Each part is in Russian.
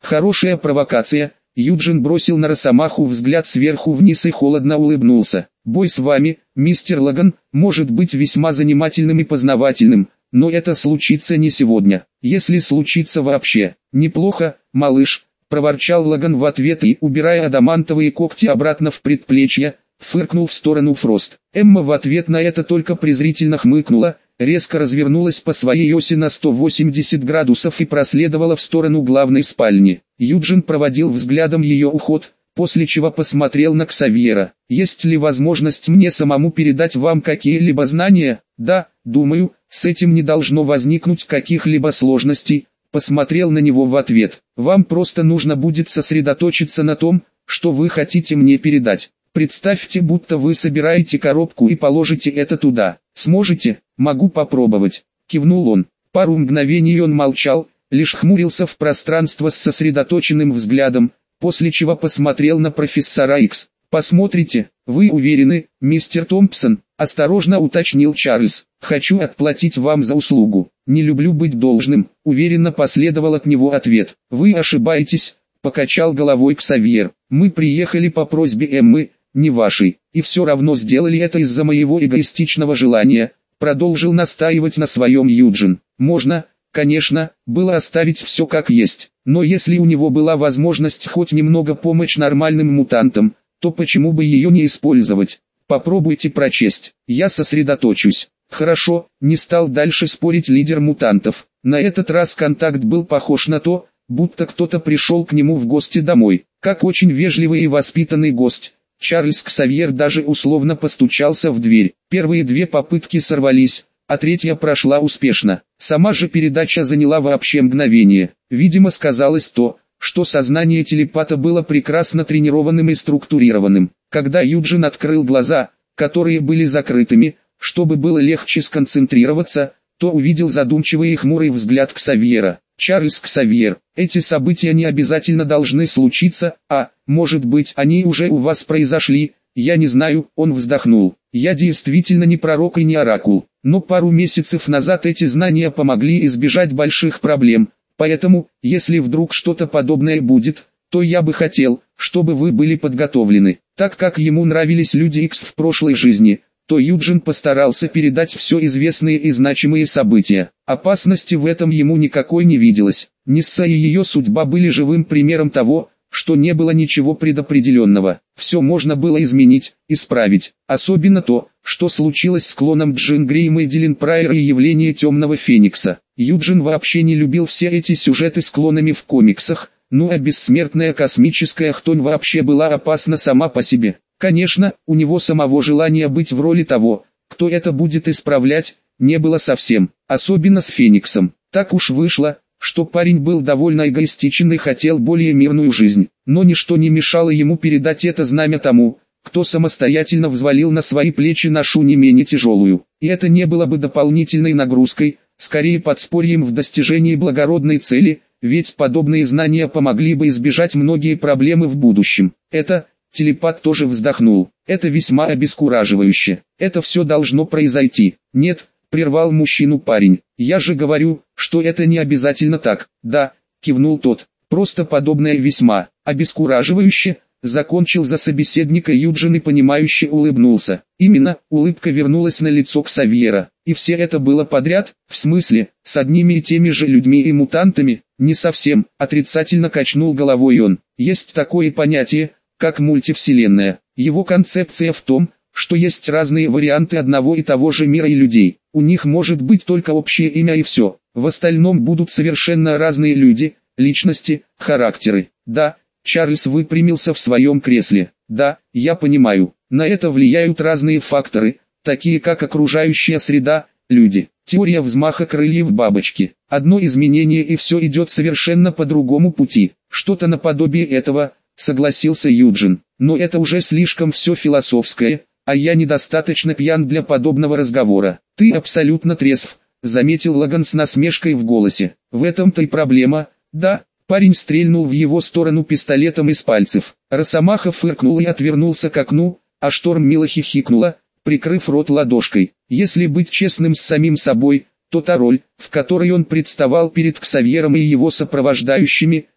Хорошая провокация. Юджин бросил на Росомаху взгляд сверху вниз и холодно улыбнулся. Бой с вами, мистер Логан, может быть весьма занимательным и познавательным, но это случится не сегодня, если случится вообще. Неплохо, малыш, проворчал Логан в ответ и, убирая адамантовые когти обратно в предплечье, фыркнул в сторону Фрост. Эмма в ответ на это только презрительно хмыкнула, резко развернулась по своей оси на 180 градусов и проследовала в сторону главной спальни. Юджин проводил взглядом ее уход, после чего посмотрел на Ксавьера. «Есть ли возможность мне самому передать вам какие-либо знания?» «Да, думаю, с этим не должно возникнуть каких-либо сложностей», посмотрел на него в ответ. «Вам просто нужно будет сосредоточиться на том, что вы хотите мне передать. Представьте, будто вы собираете коробку и положите это туда. Сможете?» «Могу попробовать», кивнул он. Пару мгновений он молчал, лишь хмурился в пространство с сосредоточенным взглядом, после чего посмотрел на профессора Икс. «Посмотрите, вы уверены, мистер Томпсон?» – осторожно уточнил Чарльз. «Хочу отплатить вам за услугу. Не люблю быть должным», – уверенно последовал от него ответ. «Вы ошибаетесь», – покачал головой Ксавьер. «Мы приехали по просьбе Эммы, не вашей, и все равно сделали это из-за моего эгоистичного желания», – продолжил настаивать на своем Юджин. «Можно, конечно, было оставить все как есть, но если у него была возможность хоть немного помочь нормальным мутантам, то почему бы ее не использовать? Попробуйте прочесть, я сосредоточусь». «Хорошо», не стал дальше спорить лидер мутантов. На этот раз контакт был похож на то, будто кто-то пришел к нему в гости домой. Как очень вежливый и воспитанный гость, Чарльз Ксавьер даже условно постучался в дверь. Первые две попытки сорвались, а третья прошла успешно. Сама же передача заняла вообще мгновение. Видимо, сказалось то, что сознание телепата было прекрасно тренированным и структурированным. Когда Юджин открыл глаза, которые были закрытыми, чтобы было легче сконцентрироваться, то увидел задумчивый и хмурый взгляд Ксавьера. «Чарльз Ксавьер, эти события не обязательно должны случиться, а, может быть, они уже у вас произошли, я не знаю», он вздохнул. «Я действительно не пророк и не оракул, но пару месяцев назад эти знания помогли избежать больших проблем, поэтому, если вдруг что-то подобное будет, то я бы хотел, чтобы вы были подготовлены». Так как ему нравились люди Икс в прошлой жизни, то Юджин постарался передать все известные и значимые события. Опасности в этом ему никакой не виделось. Нисса и ее судьба были живым примером того, что не было ничего предопределенного. Все можно было изменить, исправить. Особенно то, что случилось с клоном Джин Грейм и Дилин Прайер и явление Темного Феникса. Юджин вообще не любил все эти сюжеты с клонами в комиксах, ну а бессмертная космическая хтонь вообще была опасна сама по себе. Конечно, у него самого желания быть в роли того, кто это будет исправлять, не было совсем, особенно с Фениксом. Так уж вышло, что парень был довольно эгоистичен и хотел более мирную жизнь, но ничто не мешало ему передать это знамя тому, кто самостоятельно взвалил на свои плечи ношу не менее тяжелую. И это не было бы дополнительной нагрузкой, скорее подспорьем в достижении благородной цели, ведь подобные знания помогли бы избежать многие проблемы в будущем. Телепат тоже вздохнул. «Это весьма обескураживающе. Это все должно произойти». «Нет», прервал мужчину парень. «Я же говорю, что это не обязательно так». «Да», кивнул тот. «Просто подобное весьма обескураживающе», закончил за собеседника Юджин и понимающе улыбнулся. Именно, улыбка вернулась на лицо Ксавьера. «И все это было подряд? В смысле, с одними и теми же людьми и мутантами?» «Не совсем», отрицательно качнул головой он. «Есть такое понятие, как мультивселенная. Его концепция в том, что есть разные варианты одного и того же мира и людей. У них может быть только общее имя и все. В остальном будут совершенно разные люди, личности, характеры». «Да», Чарльз выпрямился в своем кресле. «Да, я понимаю. На это влияют разные факторы, такие как окружающая среда, люди. Теория взмаха крыльев бабочки. Одно изменение и все идет совершенно по другому пути. Что-то наподобие этого», согласился Юджин. «Но это уже слишком все философское, а я недостаточно пьян для подобного разговора». «Ты абсолютно трезв», заметил Логан с насмешкой в голосе. «В этом-то и проблема». «Да». Парень стрельнул в его сторону пистолетом из пальцев. Росомаха фыркнул и отвернулся к окну, а Шторм мило хихикнула, прикрыв рот ладошкой. Если быть честным с самим собой, то та роль, в которой он представал перед Ксавьером и его сопровождающими,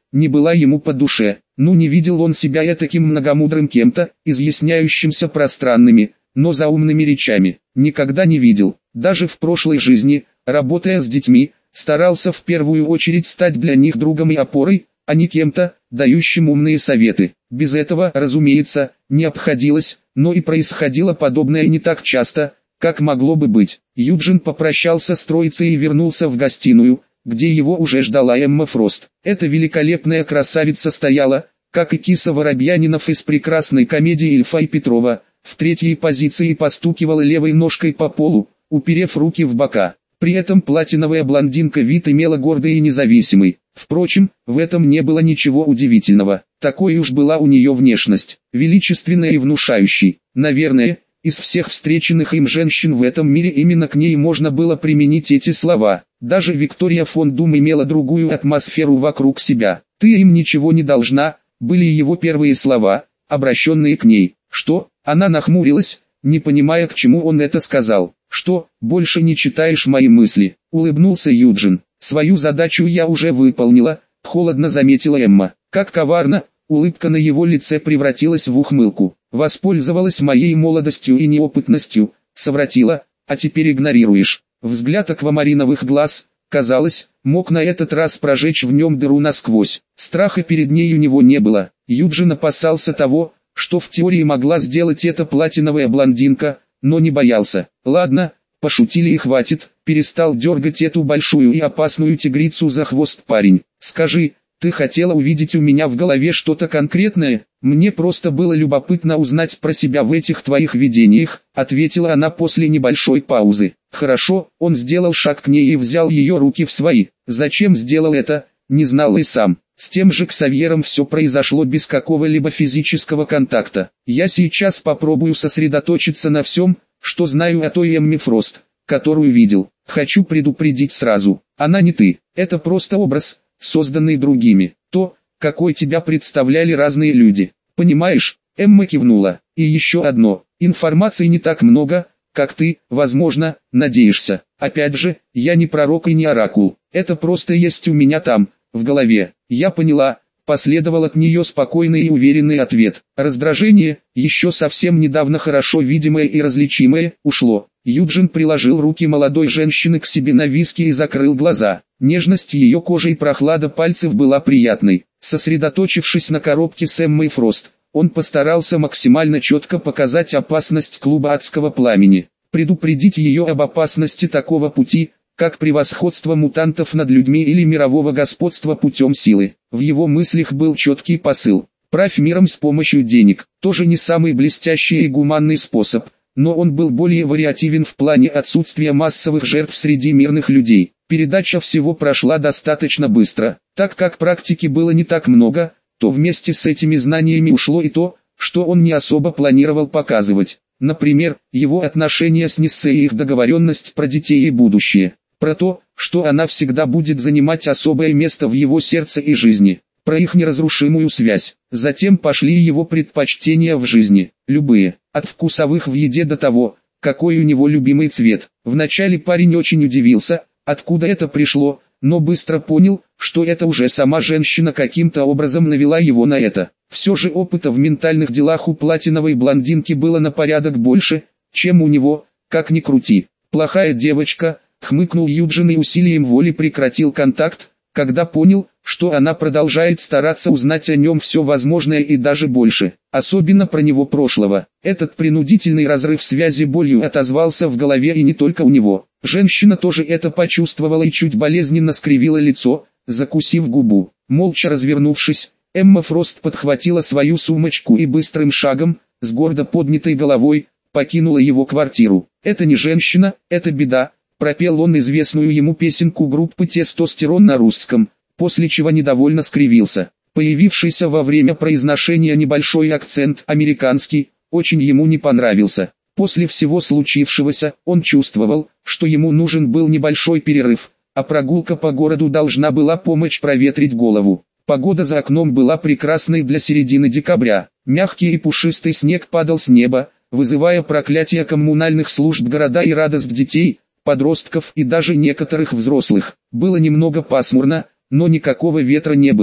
не была ему по душе. Ну, не видел он себя таким многомудрым кем-то, изъясняющимся пространными, но заумными речами. Никогда не видел. Даже в прошлой жизни, работая с детьми, старался в первую очередь стать для них другом и опорой, а не кем-то, дающим умные советы. Без этого, разумеется, не обходилось, но и происходило подобное не так часто, как могло бы быть. Юджин попрощался с троицей и вернулся в гостиную, где его уже ждала Эмма Фрост. Эта великолепная красавица стояла, как и киса Воробьянинов из прекрасной комедии Ильфа и Петрова, в третьей позиции и постукивала левой ножкой по полу, уперев руки в бока. При этом платиновая блондинка вид имела гордый и независимый. Впрочем, в этом не было ничего удивительного. Такой уж была у нее внешность, величественная и внушающей. Наверное, из всех встреченных им женщин в этом мире именно к ней можно было применить эти слова. Даже Виктория фон Дум имела другую атмосферу вокруг себя. «Ты им ничего не должна», были его первые слова, обращенные к ней. «Что?» Она нахмурилась, не понимая, к чему он это сказал. «Что, больше не читаешь мои мысли?» Улыбнулся Юджин. «Свою задачу я уже выполнила», холодно заметила Эмма. Как коварно, улыбка на его лице превратилась в ухмылку. «Воспользовалась моей молодостью и неопытностью», совратила, «а теперь игнорируешь». Взгляд аквамариновых глаз, казалось, мог на этот раз прожечь в нем дыру насквозь. Страха перед ней у него не было. Юджин опасался того, что в теории могла сделать эта платиновая блондинка, но не боялся. «Ладно, пошутили и хватит», перестал дергать эту большую и опасную тигрицу за хвост парень. «Скажи, ты хотела увидеть у меня в голове что-то конкретное? Мне просто было любопытно узнать про себя в этих твоих видениях», ответила она после небольшой паузы. «Хорошо», он сделал шаг к ней и взял ее руки в свои. Зачем сделал это, не знал и сам. С тем же Ксавьером все произошло без какого-либо физического контакта. Я сейчас попробую сосредоточиться на всем, что знаю о той Эмме Фрост, которую видел. Хочу предупредить сразу, она не ты, это просто образ, созданный другими. То, какой тебя представляли разные люди. Понимаешь? Эмма кивнула. И еще одно, информации не так много, как ты, возможно, надеешься. Опять же, я не пророк и не оракул. Это просто есть у меня там, в голове. Я поняла, последовал от нее спокойный и уверенный ответ. Раздражение, еще совсем недавно хорошо видимое и различимое, ушло. Юджин приложил руки молодой женщины к себе на виски и закрыл глаза. Нежность ее кожи и прохлада пальцев была приятной. Сосредоточившись на коробке с Эммой Фрост, он постарался максимально четко показать опасность клуба адского пламени. Предупредить ее об опасности такого пути, как превосходство мутантов над людьми или мирового господства путем силы. В его мыслях был четкий посыл. Правь миром с помощью денег. Тоже не самый блестящий и гуманный способ, но он был более вариативен в плане отсутствия массовых жертв среди мирных людей. Передача всего прошла достаточно быстро. Так как практики было не так много, то вместе с этими знаниями ушло и то, что он не особо планировал показывать. Например, его отношения с Ниссой и их договоренность про детей и будущее. Про то, что она всегда будет занимать особое место в его сердце и жизни. Про их неразрушимую связь. Затем пошли его предпочтения в жизни. Любые. От вкусовых в еде до того, какой у него любимый цвет. Вначале парень очень удивился, откуда это пришло, но быстро понял, что это уже сама женщина каким-то образом навела его на это. Все же опыта в ментальных делах у платиновой блондинки было на порядок больше, чем у него, как ни крути. «Плохая девочка», хмыкнул Юджин и усилием воли прекратил контакт, когда понял, что она продолжает стараться узнать о нем все возможное и даже больше, особенно про него прошлого. Этот принудительный разрыв связи болью отозвался в голове и не только у него. Женщина тоже это почувствовала и чуть болезненно скривила лицо, закусив губу. Молча развернувшись, Эмма Фрост подхватила свою сумочку и быстрым шагом, с гордо поднятой головой, покинула его квартиру. «Это не женщина, это беда», пропел он известную ему песенку группы «Тестостерон» на русском, после чего недовольно скривился. Появившийся во время произношения небольшой акцент «американский» очень ему не понравился. После всего случившегося, он чувствовал, что ему нужен был небольшой перерыв, а прогулка по городу должна была помочь проветрить голову. Погода за окном была прекрасной для середины декабря. Мягкий и пушистый снег падал с неба, вызывая проклятие коммунальных служб города и радость детей, подростков и даже некоторых взрослых. Было немного пасмурно, но никакого ветра не было.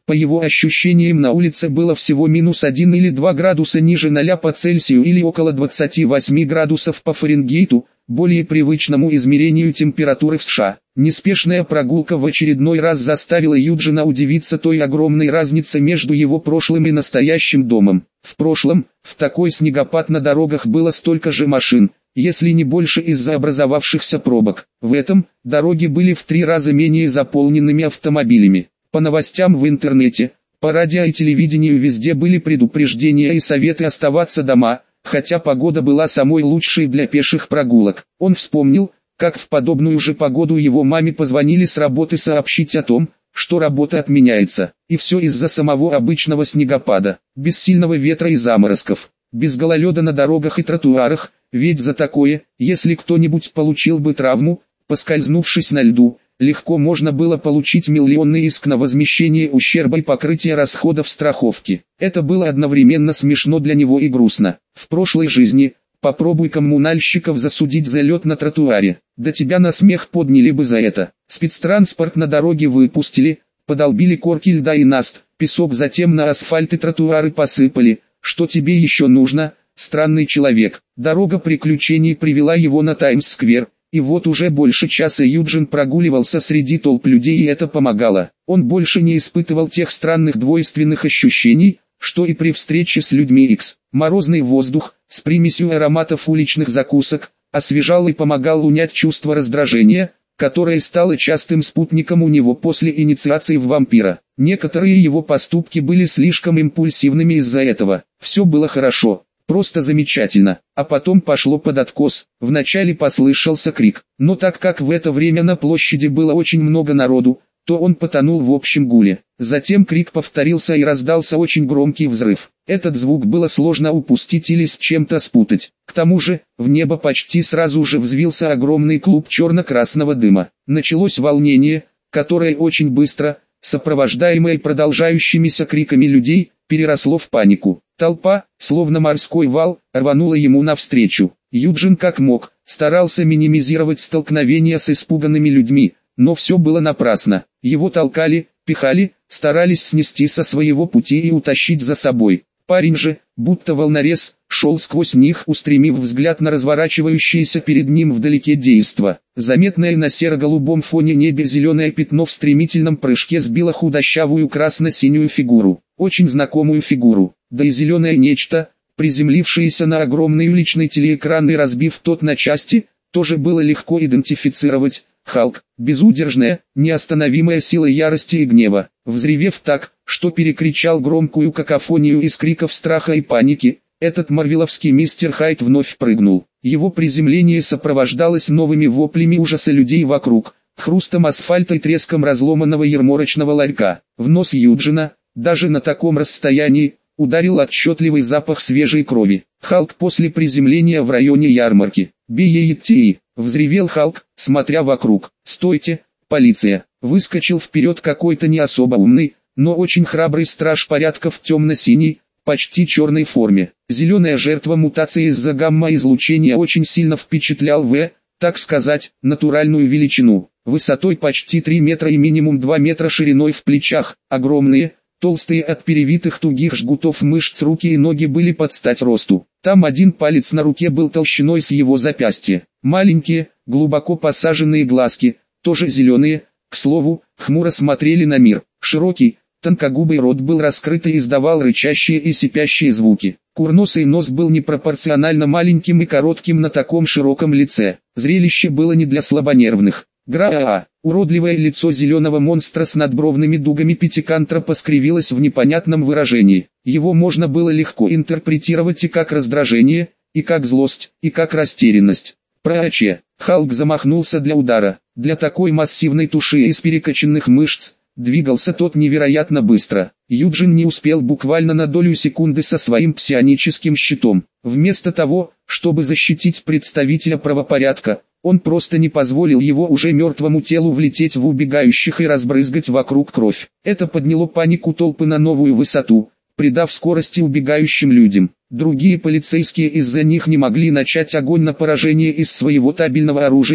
По его ощущениям, на улице было всего -1 или 2 градуса ниже 0 по Цельсию или около 28 градусов по Фаренгейту, более привычному измерению температуры в США. Неспешная прогулка в очередной раз заставила Юджина удивиться той огромной разнице между его прошлым и настоящим домом. В прошлом, в такой снегопад на дорогах было столько же машин, если не больше из-за образовавшихся пробок. В этом, дороги были в 3 раза менее заполненными автомобилями. По новостям в интернете, по радио и телевидению везде были предупреждения и советы оставаться дома, хотя погода была самой лучшей для пеших прогулок. Он вспомнил, как в подобную же погоду его маме позвонили с работы сообщить о том, что работа отменяется. И все из-за самого обычного снегопада, без сильного ветра и заморозков, без гололеда на дорогах и тротуарах, ведь за такое, если кто-нибудь получил бы травму, поскользнувшись на льду, легко можно было получить миллионный иск на возмещение ущерба и покрытие расходов страховки. Это было одновременно смешно для него и грустно. В прошлой жизни, попробуй коммунальщиков засудить за лед на тротуаре, да тебя на смех подняли бы за это. Спецтранспорт на дороге выпустили, подолбили корки льда и наст, песок затем на асфальт и тротуары посыпали. Что тебе еще нужно, странный человек? Дорога приключений привела его на Таймс-сквер. И вот уже больше часа Юджин прогуливался среди толп людей, и это помогало. Он больше не испытывал тех странных двойственных ощущений, что и при встрече с людьми X. Морозный воздух, с примесью ароматов уличных закусок, освежал и помогал унять чувство раздражения, которое стало частым спутником у него после инициации в вампира. Некоторые его поступки были слишком импульсивными из-за этого. Все было хорошо. Просто замечательно, а потом пошло под откос. Вначале послышался крик, но так как в это время на площади было очень много народу, то он потонул в общем гуле. Затем крик повторился и раздался очень громкий взрыв. Этот звук было сложно упустить или с чем-то спутать. К тому же, в небо почти сразу же взвился огромный клуб черно-красного дыма. Началось волнение, которое очень быстро, сопровождаемое продолжающимися криками людей, переросло в панику. Толпа, словно морской вал, рванула ему навстречу. Юджин как мог, старался минимизировать столкновения с испуганными людьми, но все было напрасно. Его толкали, пихали, старались снести со своего пути и утащить за собой. Парень же, будто волнорез, шел сквозь них, устремив взгляд на разворачивающееся перед ним вдалеке действо. Заметное на серо-голубом фоне небе зеленое пятно в стремительном прыжке сбило худощавую красно-синюю фигуру. Очень знакомую фигуру, да и зеленое нечто, приземлившееся на огромный уличный телеэкран и разбив тот на части, тоже было легко идентифицировать. Халк, безудержная, неостановимая сила ярости и гнева, взревев так, что перекричал громкую какофонию из криков страха и паники, этот марвеловский мистер Хайд вновь прыгнул. Его приземление сопровождалось новыми воплями ужаса людей вокруг, хрустом асфальта и треском разломанного ярмарочного ларька. В нос Юджина, даже на таком расстоянии, ударил отчетливый запах свежей крови. Халк после приземления в районе ярмарки. «Бей-ей-ти!» — взревел Халк, смотря вокруг. «Стойте, полиция!» Выскочил вперед какой-то не особо умный, но очень храбрый страж порядка в темно-синей, почти черной форме. Зеленая жертва мутации из-за гамма-излучения очень сильно впечатлял так сказать, натуральную величину. Высотой почти 3 метра и минимум 2 метра шириной в плечах, огромные, толстые от перевитых тугих жгутов мышц руки и ноги были под стать росту. Там один палец на руке был толщиной с его запястье. Маленькие, глубоко посаженные глазки, тоже зеленые, к слову, хмуро смотрели на мир. Широкий, тонкогубый рот был раскрыт и издавал рычащие и сипящие звуки. Курносый нос был непропорционально маленьким и коротким на таком широком лице. Зрелище было не для слабонервных. Уродливое лицо зеленого монстра с надбровными дугами пятикантропа скривилось в непонятном выражении. Его можно было легко интерпретировать и как раздражение, и как злость, и как растерянность. Прочее, Халк замахнулся для удара. Для такой массивной туши из перекачанных мышц, двигался тот невероятно быстро. Юджин не успел буквально на долю секунды со своим псионическим щитом. Вместо того, чтобы защитить представителя правопорядка, он просто не позволил его уже мертвому телу влететь в убегающих и разбрызгать вокруг кровь. Это подняло панику толпы на новую высоту, придав скорости убегающим людям. Другие полицейские из-за них не могли начать огонь на поражение из своего табельного оружия,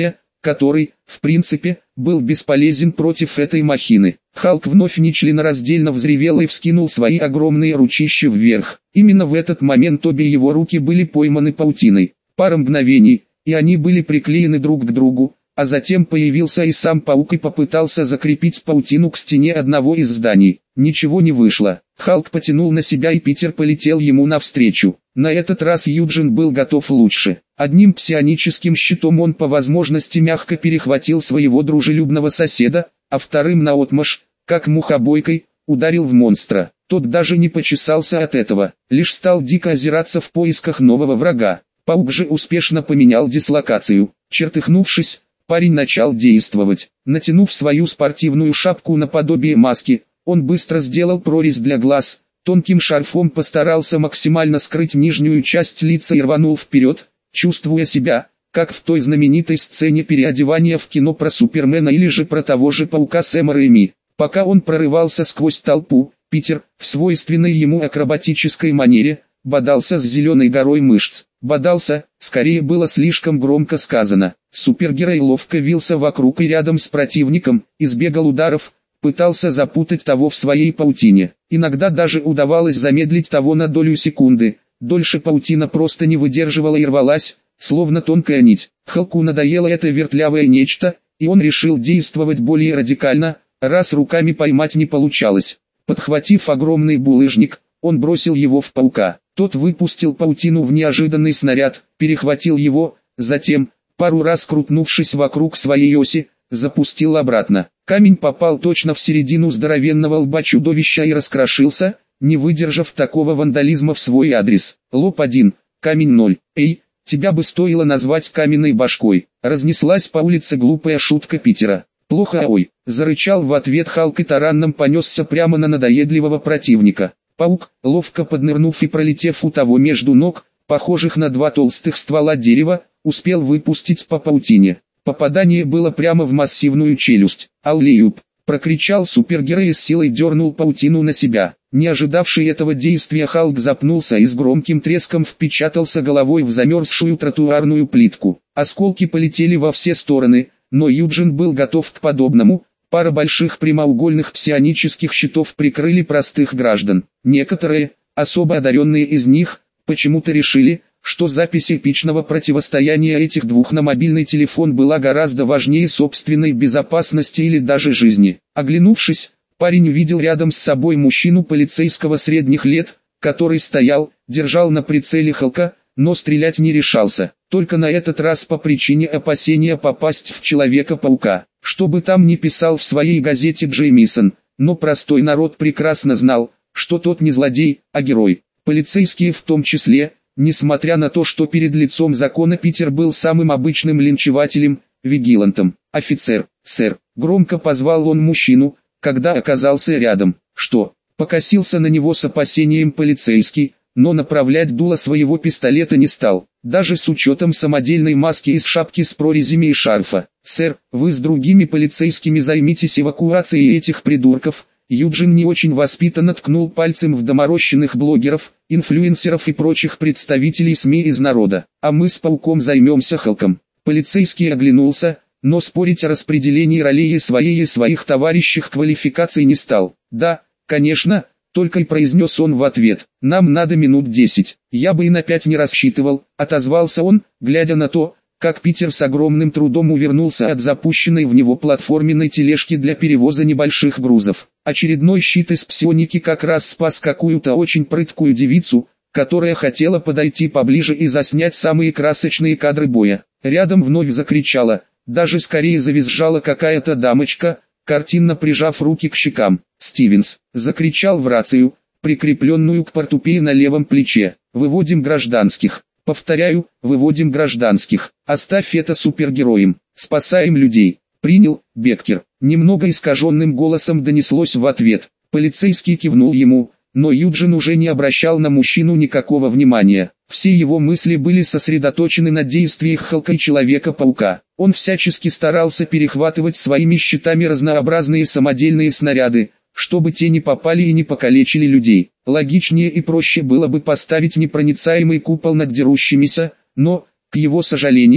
который, в принципе, был бесполезен против этой махины. Халк вновь нечленораздельно взревел и вскинул свои огромные ручища вверх. Именно в этот момент обе его руки были пойманы паутиной. Пара мгновений, и они были приклеены друг к другу, а затем появился и сам паук и попытался закрепить паутину к стене одного из зданий. Ничего не вышло. Халк потянул на себя и Питер полетел ему навстречу. На этот раз Юджин был готов лучше. Одним псионическим щитом он по возможности мягко перехватил своего дружелюбного соседа, а вторым наотмашь, как мухобойкой, ударил в монстра. Тот даже не почесался от этого, лишь стал дико озираться в поисках нового врага. Паук же успешно поменял дислокацию. Чертыхнувшись, парень начал действовать. Натянув свою спортивную шапку наподобие маски, он быстро сделал прорезь для глаз, тонким шарфом постарался максимально скрыть нижнюю часть лица и рванул вперед, чувствуя себя, как в той знаменитой сцене переодевания в кино про Супермена или же про того же паука Сэма Рэйми. Пока он прорывался сквозь толпу, Питер, в свойственной ему акробатической манере, бодался с зеленой горой мышц. Бодался, скорее было слишком громко сказано. Супергерой ловко вился вокруг и рядом с противником, избегал ударов, пытался запутать того в своей паутине. Иногда даже удавалось замедлить того на долю секунды. Дольше паутина просто не выдерживала и рвалась, словно тонкая нить. Халку надоело это вертлявое нечто, и он решил действовать более радикально, раз руками поймать не получалось. Подхватив огромный булыжник, он бросил его в паука. Тот выпустил паутину в неожиданный снаряд, перехватил его, затем, пару раз крутнувшись вокруг своей оси, запустил обратно. Камень попал точно в середину здоровенного лба чудовища и раскрошился, не выдержав такого вандализма в свой адрес. Лоб 1, камень 0. Эй, тебя бы стоило назвать каменной башкой. Разнеслась по улице глупая шутка Питера. Плохо, ой, зарычал в ответ Халк и таранном понесся прямо на надоедливого противника. Паук, ловко поднырнув и пролетев у того между ног, похожих на два толстых ствола дерева, успел выпустить по паутине. Попадание было прямо в массивную челюсть. «Аллеюб!» — прокричал супергерой и с силой дернул паутину на себя. Не ожидавший этого действия Халк запнулся и с громким треском впечатался головой в замерзшую тротуарную плитку. Осколки полетели во все стороны, но Юджин был готов к подобному. Пара больших прямоугольных псионических щитов прикрыли простых граждан. Некоторые, особо одаренные из них, почему-то решили, что запись эпичного противостояния этих двух на мобильный телефон была гораздо важнее собственной безопасности или даже жизни. Оглянувшись, парень увидел рядом с собой мужчину полицейского средних лет, который стоял, держал на прицеле Халка, но стрелять не решался, только на этот раз по причине опасения попасть в Человека-паука. Что бы там ни писал в своей газете Джеймисон, но простой народ прекрасно знал, что тот не злодей, а герой. Полицейские в том числе, несмотря на то, что перед лицом закона Питер был самым обычным линчевателем, вигилантом. «Офицер, сэр», громко позвал он мужчину, когда оказался рядом. «Что?» — покосился на него с опасением полицейский, но направлять дуло своего пистолета не стал, даже с учетом самодельной маски из шапки с прорезями и шарфа. «Сэр, вы с другими полицейскими займитесь эвакуацией этих придурков». Юджин не очень воспитанно ткнул пальцем в доморощенных блогеров, инфлюенсеров и прочих представителей СМИ из народа. «А мы с пауком займемся Халком». Полицейский оглянулся, но спорить о распределении ролей и своих товарищей квалификаций не стал. «Да, конечно», только и произнес он в ответ. «Нам надо минут 10. Я бы и на 5 не рассчитывал», отозвался он, глядя на то, как Питер с огромным трудом увернулся от запущенной в него платформенной тележки для перевоза небольших грузов. Очередной щит из псионики как раз спас какую-то очень прыткую девицу, которая хотела подойти поближе и заснять самые красочные кадры боя. Рядом вновь закричала, даже скорее завизжала какая-то дамочка, картинно прижав руки к щекам. «Стивенс!» — закричал в рацию, прикрепленную к портупее на левом плече. «Выводим гражданских. Повторяю, выводим гражданских. Оставь это супергероям. Спасаем людей». «Принял, Беккер». Немного искаженным голосом донеслось в ответ. Полицейский кивнул ему, но Юджин уже не обращал на мужчину никакого внимания. Все его мысли были сосредоточены на действиях Халка и Человека-паука. Он всячески старался перехватывать своими щитами разнообразные самодельные снаряды, чтобы те не попали и не покалечили людей. Логичнее и проще было бы поставить непроницаемый купол над дерущимися, но, к его сожалению,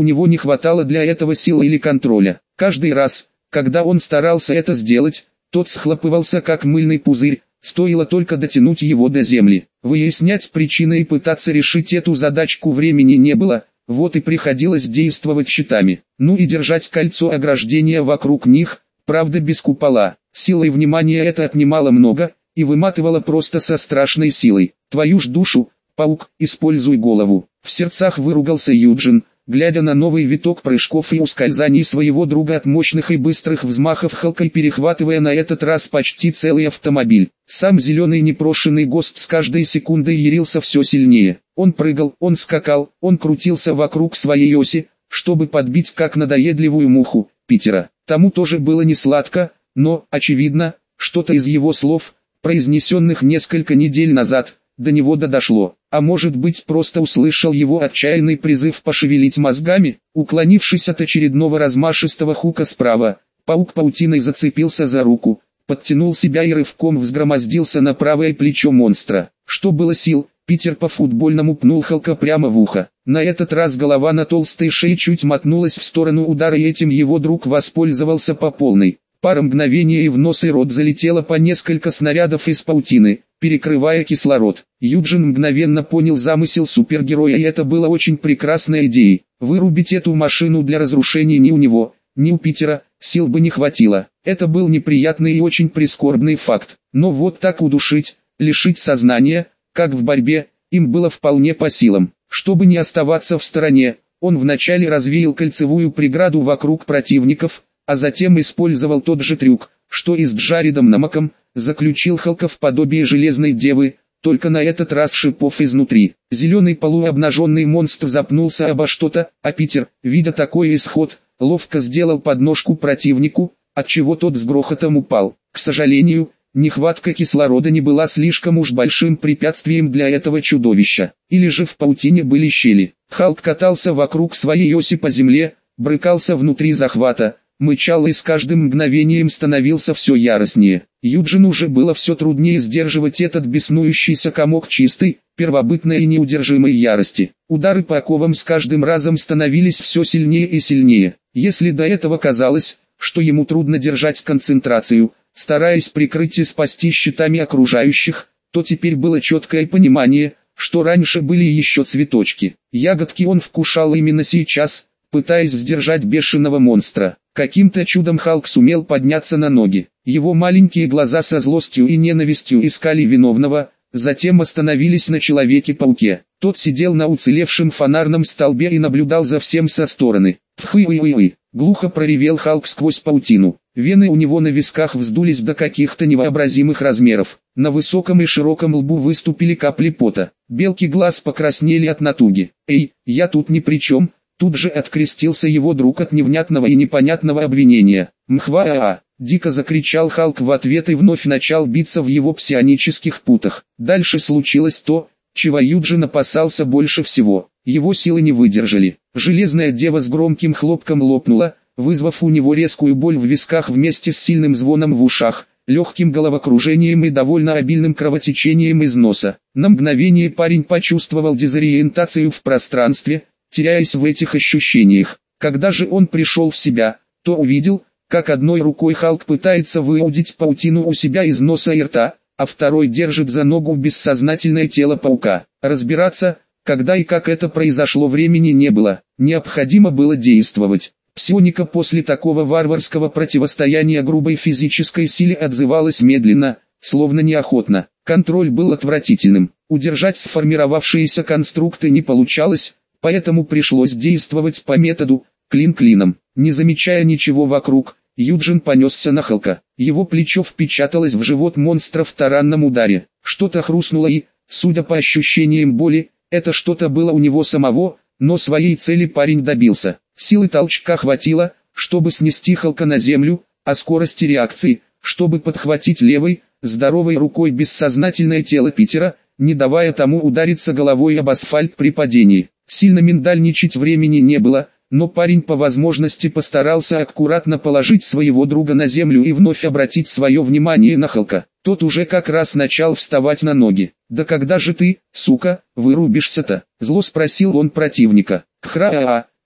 у него не хватало для этого силы или контроля. Каждый раз, когда он старался это сделать, тот схлопывался как мыльный пузырь, стоило только дотянуть его до земли. Выяснять причины и пытаться решить эту задачку времени не было, вот и приходилось действовать щитами. Ну и держать кольцо ограждения вокруг них, правда без купола. Силой внимания это отнимало много, и выматывало просто со страшной силой. «Твою ж душу, паук, используй голову!» В сердцах выругался Юджин, глядя на новый виток прыжков и ускользаний своего друга от мощных и быстрых взмахов Халкой, перехватывая на этот раз почти целый автомобиль. Сам зеленый непрошенный гость с каждой секундой ярился все сильнее. Он прыгал, он скакал, он крутился вокруг своей оси, чтобы подбить как надоедливую муху Питера. Тому тоже было не сладко, но, очевидно, что-то из его слов, произнесенных несколько недель назад, до него дошло. А может быть, просто услышал его отчаянный призыв пошевелить мозгами? Уклонившись от очередного размашистого хука справа, паук паутиной зацепился за руку, подтянул себя и рывком взгромоздился на правое плечо монстра. Что было сил, Питер по-футбольному пнул Халка прямо в ухо. На этот раз голова на толстой шее чуть мотнулась в сторону удара, и этим его друг воспользовался по полной. Пара мгновений, и в нос и рот залетело по несколько снарядов из паутины, перекрывая кислород. Юджин мгновенно понял замысел супергероя, и это было очень прекрасной идеей. Вырубить эту машину для разрушения ни у него, ни у Питера сил бы не хватило. Это был неприятный и очень прискорбный факт. Но вот так удушить, лишить сознания, как в борьбе, им было вполне по силам. Чтобы не оставаться в стороне, он вначале развеял кольцевую преграду вокруг противников, а затем использовал тот же трюк, что и с Джаредом Намаком, заключил Халка в подобие железной девы, только на этот раз шипов изнутри. Зеленый полуобнаженный монстр запнулся обо что-то, а Питер, видя такой исход, ловко сделал подножку противнику, отчего тот с грохотом упал. К сожалению, нехватка кислорода не была слишком уж большим препятствием для этого чудовища. Или же в паутине были щели. Халк катался вокруг своей оси по земле, брыкался внутри захвата, мычал и с каждым мгновением становился все яростнее. Юджину уже было все труднее сдерживать этот беснующийся комок чистой, первобытной и неудержимой ярости. Удары по оковам с каждым разом становились все сильнее и сильнее. Если до этого казалось, что ему трудно держать концентрацию, стараясь прикрыть и спасти щитами окружающих, то теперь было четкое понимание, что раньше были еще цветочки. Ягодки он вкушал именно сейчас, пытаясь сдержать бешеного монстра. Каким-то чудом Халк сумел подняться на ноги. Его маленькие глаза со злостью и ненавистью искали виновного, затем остановились на Человеке-пауке. Тот сидел на уцелевшем фонарном столбе и наблюдал за всем со стороны. «Тхы-уи-уи-уи!» — глухо проревел Халк сквозь паутину. Вены у него на висках вздулись до каких-то невообразимых размеров. На высоком и широком лбу выступили капли пота. Белки глаз покраснели от натуги. «Эй, я тут ни при чем!» Тут же открестился его друг от невнятного и непонятного обвинения. «Мхва-а-а!» — дико закричал Халк в ответ и вновь начал биться в его псионических путах. Дальше случилось то, чего Юджин опасался больше всего. Его силы не выдержали. Железная дева с громким хлопком лопнула, вызвав у него резкую боль в висках вместе с сильным звоном в ушах, легким головокружением и довольно обильным кровотечением из носа. На мгновение парень почувствовал дезориентацию в пространстве, теряясь в этих ощущениях. Когда же он пришел в себя, то увидел, как одной рукой Халк пытается выудить паутину у себя из носа и рта, а второй держит за ногу бессознательное тело паука. Разбираться, когда и как это произошло, времени не было, необходимо было действовать. Псионика после такого варварского противостояния грубой физической силе отзывалась медленно, словно неохотно. Контроль был отвратительным, удержать сформировавшиеся конструкты не получалось, поэтому пришлось действовать по методу «клин клином». Не замечая ничего вокруг, Юджин понесся на Халка. Его плечо впечаталось в живот монстра в таранном ударе. Что-то хрустнуло и, судя по ощущениям боли, это что-то было у него самого, но своей цели парень добился. Силы толчка хватило, чтобы снести Халка на землю, а скорости реакции, чтобы подхватить левой, здоровой рукой бессознательное тело Питера, не давая тому удариться головой об асфальт при падении. Сильно миндальничать времени не было, но парень по возможности постарался аккуратно положить своего друга на землю и вновь обратить свое внимание на Халка. Тот уже как раз начал вставать на ноги. «Да когда же ты, сука, вырубишься-то?» — зло спросил он противника. «Хра-а-а!»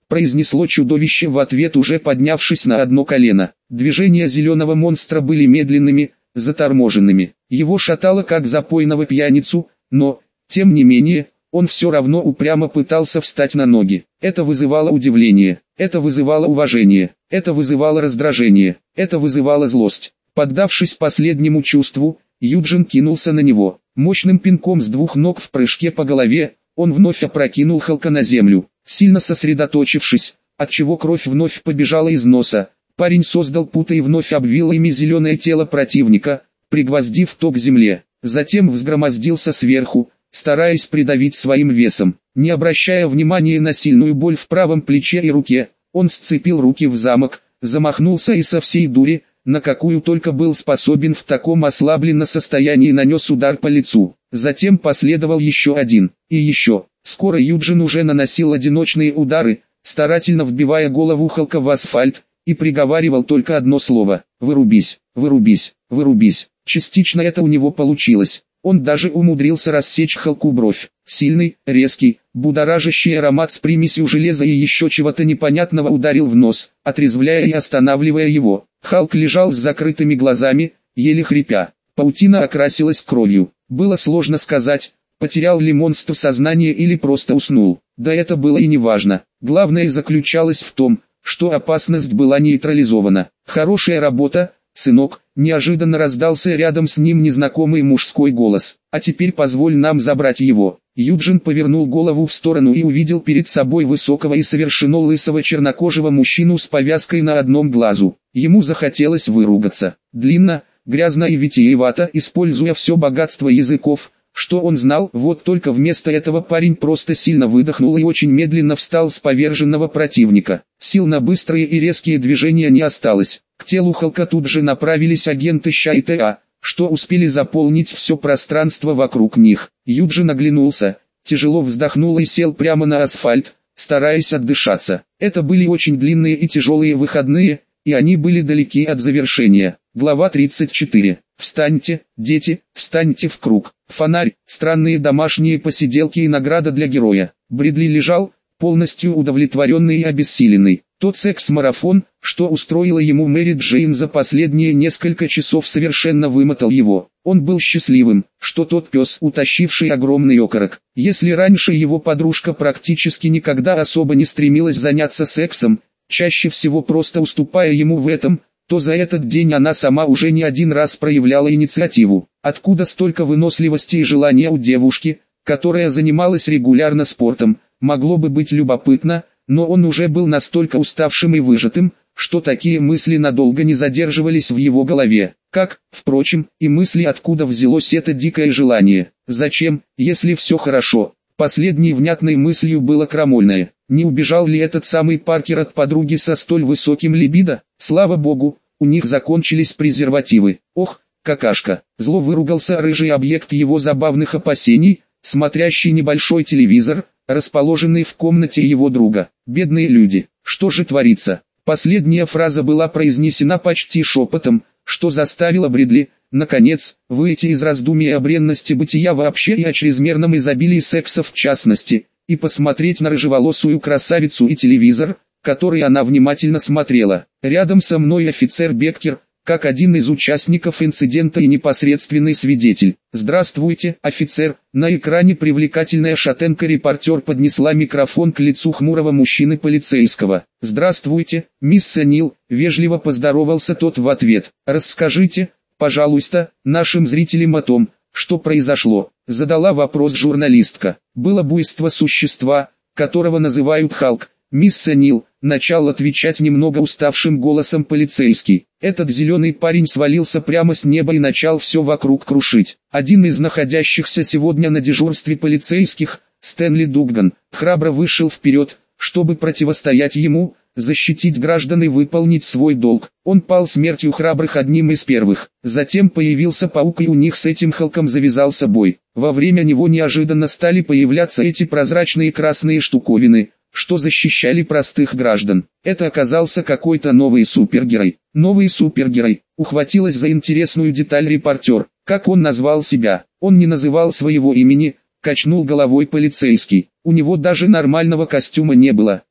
произнесло чудовище в ответ, уже поднявшись на одно колено. Движения зеленого монстра были медленными, заторможенными. Его шатало как запойного пьяницу, но, тем не менее, он все равно упрямо пытался встать на ноги. Это вызывало удивление, это вызывало уважение, это вызывало раздражение, это вызывало злость. Поддавшись последнему чувству, Юджин кинулся на него. Мощным пинком с двух ног в прыжке по голове, он вновь опрокинул Халка на землю. Сильно сосредоточившись, отчего кровь вновь побежала из носа, парень создал путы и вновь обвил ими зеленое тело противника, пригвоздив то к земле. Затем взгромоздился сверху, стараясь придавить своим весом. Не обращая внимания на сильную боль в правом плече и руке, он сцепил руки в замок, замахнулся и со всей дури, на какую только был способен в таком ослабленном состоянии, нанес удар по лицу. Затем последовал еще один, и еще. Скоро Юджин уже наносил одиночные удары, старательно вбивая голову Халка в асфальт, и приговаривал только одно слово: «Вырубись, вырубись, вырубись». Частично это у него получилось. Он даже умудрился рассечь Халку бровь. Сильный, резкий, будоражащий аромат с примесью железа и еще чего-то непонятного ударил в нос, отрезвляя и останавливая его. Халк лежал с закрытыми глазами, еле хрипя. Паутина окрасилась кровью. Было сложно сказать, потерял ли монстр сознание или просто уснул. Да это было и не важно. Главное заключалось в том, что опасность была нейтрализована. «Хорошая работа, сынок», неожиданно раздался рядом с ним незнакомый мужской голос. «А теперь позволь нам забрать его». Юджин повернул голову в сторону и увидел перед собой высокого и совершенно лысого чернокожего мужчину с повязкой на одном глазу. Ему захотелось выругаться. Длинно, грязно и витиевато, используя все богатство языков, что он знал. Вот только вместо этого парень просто сильно выдохнул и очень медленно встал с поверженного противника. Сил на быстрые и резкие движения не осталось. К телу Халка тут же направились агенты ЩА и ТА, что успели заполнить все пространство вокруг них. Юджин оглянулся, тяжело вздохнул и сел прямо на асфальт, стараясь отдышаться. Это были очень длинные и тяжелые выходные, и они были далеки от завершения. Глава 34. Встаньте, дети, встаньте в круг. Фонарь, странные домашние посиделки и награда для героя. Бридли лежал, полностью удовлетворенный и обессиленный. Тот секс-марафон, что устроила ему Мэри Джейн за последние несколько часов, совершенно вымотал его. Он был счастливым, что тот пес, утащивший огромный окорок. Если раньше его подружка практически никогда особо не стремилась заняться сексом, чаще всего просто уступая ему в этом, то за этот день она сама уже не один раз проявляла инициативу. Откуда столько выносливости и желания у девушки, которая занималась регулярно спортом, могло бы быть любопытно, но он уже был настолько уставшим и выжатым, что такие мысли надолго не задерживались в его голове. Как, впрочем, и мысли, откуда взялось это дикое желание. Зачем, если все хорошо? Последней внятной мыслью было крамольное. Не убежал ли этот самый Паркер от подруги со столь высоким либидо? Слава богу, у них закончились презервативы. Ох, какашка! Зло выругался рыжий объект его забавных опасений, смотрящий небольшой телевизор, расположенный в комнате его друга. Бедные люди, что же творится? Последняя фраза была произнесена почти шепотом, что заставило Бридли, наконец, выйти из раздумий о бренности бытия вообще и о чрезмерном изобилии секса в частности, и посмотреть на рыжеволосую красавицу и телевизор, который она внимательно смотрела. Рядом со мной офицер Беккер, как один из участников инцидента и непосредственный свидетель. «Здравствуйте, офицер». На экране привлекательная шатенка-репортер поднесла микрофон к лицу хмурого мужчины-полицейского. «Здравствуйте, мисс Нил», вежливо поздоровался тот в ответ. «Расскажите, пожалуйста, нашим зрителям о том, что произошло», задала вопрос журналистка. «Было буйство существа, которого называют Халк». «Мисс Нил», начал отвечать немного уставшим голосом полицейский. Этот зеленый парень свалился прямо с неба и начал все вокруг крушить. Один из находящихся сегодня на дежурстве полицейских, Стэнли Дуган, храбро вышел вперед, чтобы противостоять ему, защитить граждан и выполнить свой долг. Он пал смертью храбрых одним из первых. Затем появился паук, и у них с этим Халком завязался бой. Во время него неожиданно стали появляться эти прозрачные красные штуковины, что защищали простых граждан. Это оказался какой-то новый супергерой. Новый супергерой. Ухватилась за интересную деталь репортер. Как он назвал себя? Он не называл своего имени, качнул головой полицейский. У него даже нормального костюма не было.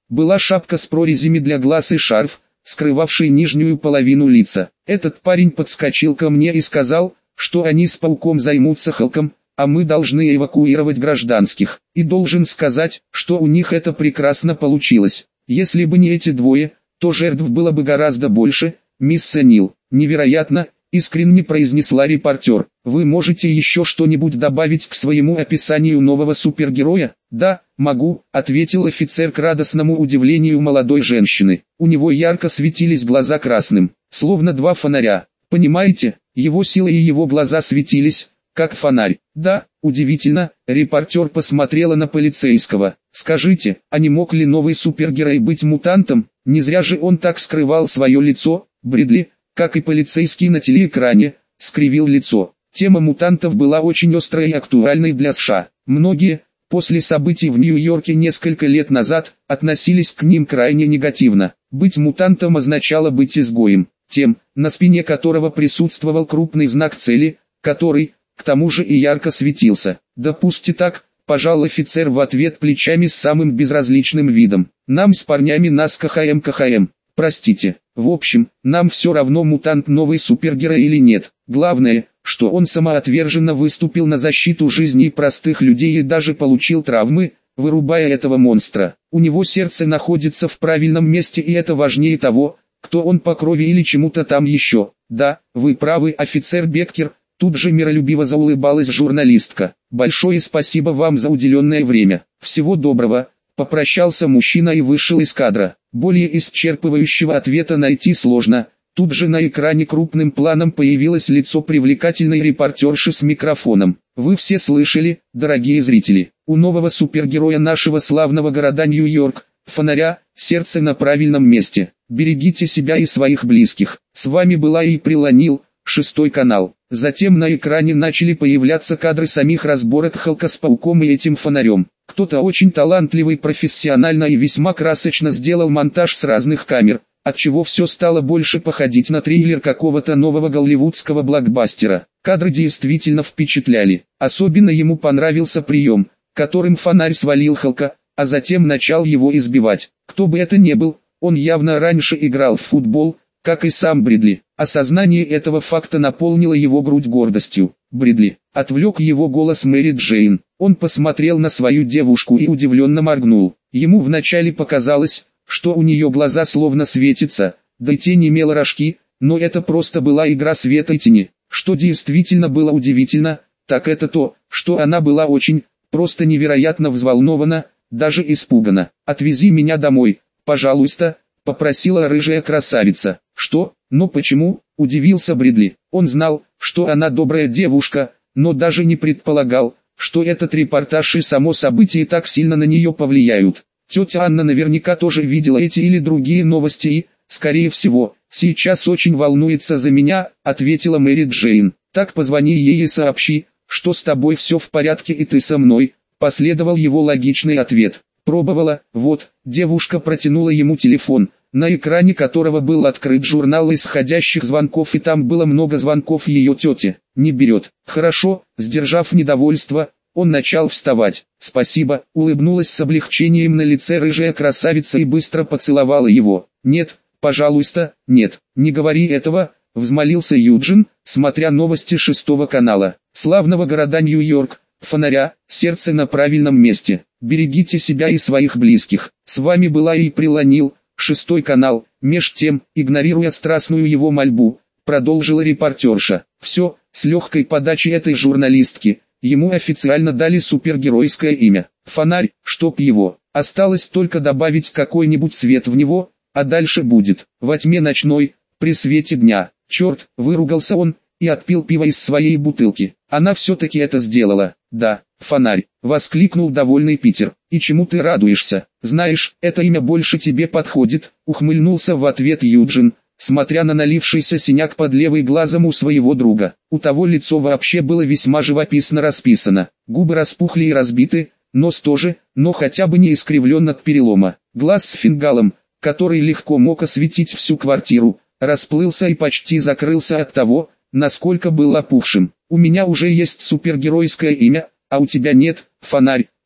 была шапка с прорезями для глаз и шарф, скрывавший нижнюю половину лица. Этот парень подскочил ко мне и сказал, что они с пауком займутся Халком, а мы должны эвакуировать гражданских. И должен сказать, что у них это прекрасно получилось. Если бы не эти двое, то жертв было бы гораздо больше, мисс Нил. Невероятно, искренне произнесла репортер. Вы можете еще что-нибудь добавить к своему описанию нового супергероя? Да, могу, ответил офицер к радостному удивлению молодой женщины. У него ярко светились глаза красным, словно два фонаря. Понимаете, его сила и его глаза светились, как фонарь. Да, удивительно, репортер посмотрела на полицейского. Скажите, а не мог ли новый супергерой быть мутантом? Не зря же он так скрывал свое лицо. Брэдли, как и полицейский на телеэкране, скривил лицо. Тема мутантов была очень острой и актуальной для США. Многие, после событий в Нью-Йорке несколько лет назад, относились к ним крайне негативно. Быть мутантом означало быть изгоем, тем, на спине которого присутствовал крупный знак цели, который, к тому же и ярко светился. Да пусть и так, пожал офицер в ответ плечами с самым безразличным видом. Нам с парнями нас КХМ. Простите, в общем, нам все равно мутант новый супергерой или нет. Главное, что он самоотверженно выступил на защиту жизни простых людей и даже получил травмы, вырубая этого монстра. У него сердце находится в правильном месте, и это важнее того, кто он по крови или чему-то там еще. Да, вы правы, офицер Беккер. Тут же миролюбиво заулыбалась журналистка. Большое спасибо вам за уделенное время. Всего доброго. Попрощался мужчина и вышел из кадра. Более исчерпывающего ответа найти сложно. Тут же на экране крупным планом появилось лицо привлекательной репортерши с микрофоном. Вы все слышали, дорогие зрители, у нового супергероя нашего славного города Нью-Йорк, фонаря, сердце на правильном месте. Берегите себя и своих близких. С вами была Эйприл О'Нил, 6 канал. Затем на экране начали появляться кадры самих разборок Халка с пауком и этим фонарем. Кто-то очень талантливый профессионально и весьма красочно сделал монтаж с разных камер, отчего все стало больше походить на трейлер какого-то нового голливудского блокбастера. Кадры действительно впечатляли. Особенно ему понравился прием, которым фонарь свалил Халка, а затем начал его избивать. Кто бы это ни был, он явно раньше играл в футбол, как и сам Брэдли. Осознание этого факта наполнило его грудь гордостью. Брэдли, отвлек его голос Мэри Джейн. Он посмотрел на свою девушку и удивленно моргнул. Ему вначале показалось, что у нее глаза словно светятся, да и тень имела рожки, но это просто была игра света и тени. Что действительно было удивительно, так это то, что она была очень, просто невероятно взволнована, даже испугана. «Отвези меня домой, пожалуйста», — попросила рыжая красавица. «Что? Но почему?» – удивился Брэдли. Он знал, что она добрая девушка, но даже не предполагал, что этот репортаж и само событие так сильно на нее повлияют. Тетя Анна наверняка тоже видела эти или другие новости и, скорее всего, сейчас очень волнуется за меня, ответила Мэри Джейн. Так позвони ей и сообщи, что с тобой все в порядке и ты со мной, последовал его логичный ответ. Пробовала, вот, девушка протянула ему телефон, на экране которого был открыт журнал исходящих звонков, и там было много звонков ее тете. Не берет. Хорошо, сдержав недовольство, он начал вставать. Спасибо, улыбнулась с облегчением на лице рыжая красавица и быстро поцеловала его. Нет, пожалуйста, нет, не говори этого, взмолился Юджин, смотря новости 6 канала. Славного города Нью-Йорк, фонаря, сердце на правильном месте. Берегите себя и своих близких. С вами была Эйприл О'Нил, 6 канал. Меж тем, игнорируя страстную его мольбу, продолжила репортерша. Все, с легкой подачи этой журналистки, ему официально дали супергеройское имя. Фонарь, чтоб его. Осталось только добавить какой-нибудь цвет в него, а дальше будет. Во тьме ночной, при свете дня. Черт, выругался он, и отпил пиво из своей бутылки. Она все-таки это сделала. Да, фонарь, воскликнул довольный Питер. И чему ты радуешься? Знаешь, это имя больше тебе подходит, ухмыльнулся в ответ Юджин, смотря на налившийся синяк под левый глазом у своего друга. У того лицо вообще было весьма живописно расписано. Губы распухли и разбиты, нос тоже, но хотя бы не искривлен от перелома. Глаз с фингалом, который легко мог осветить всю квартиру, расплылся и почти закрылся от того, насколько был опухшим. У меня уже есть супергеройское имя, а у тебя нет, фонарь,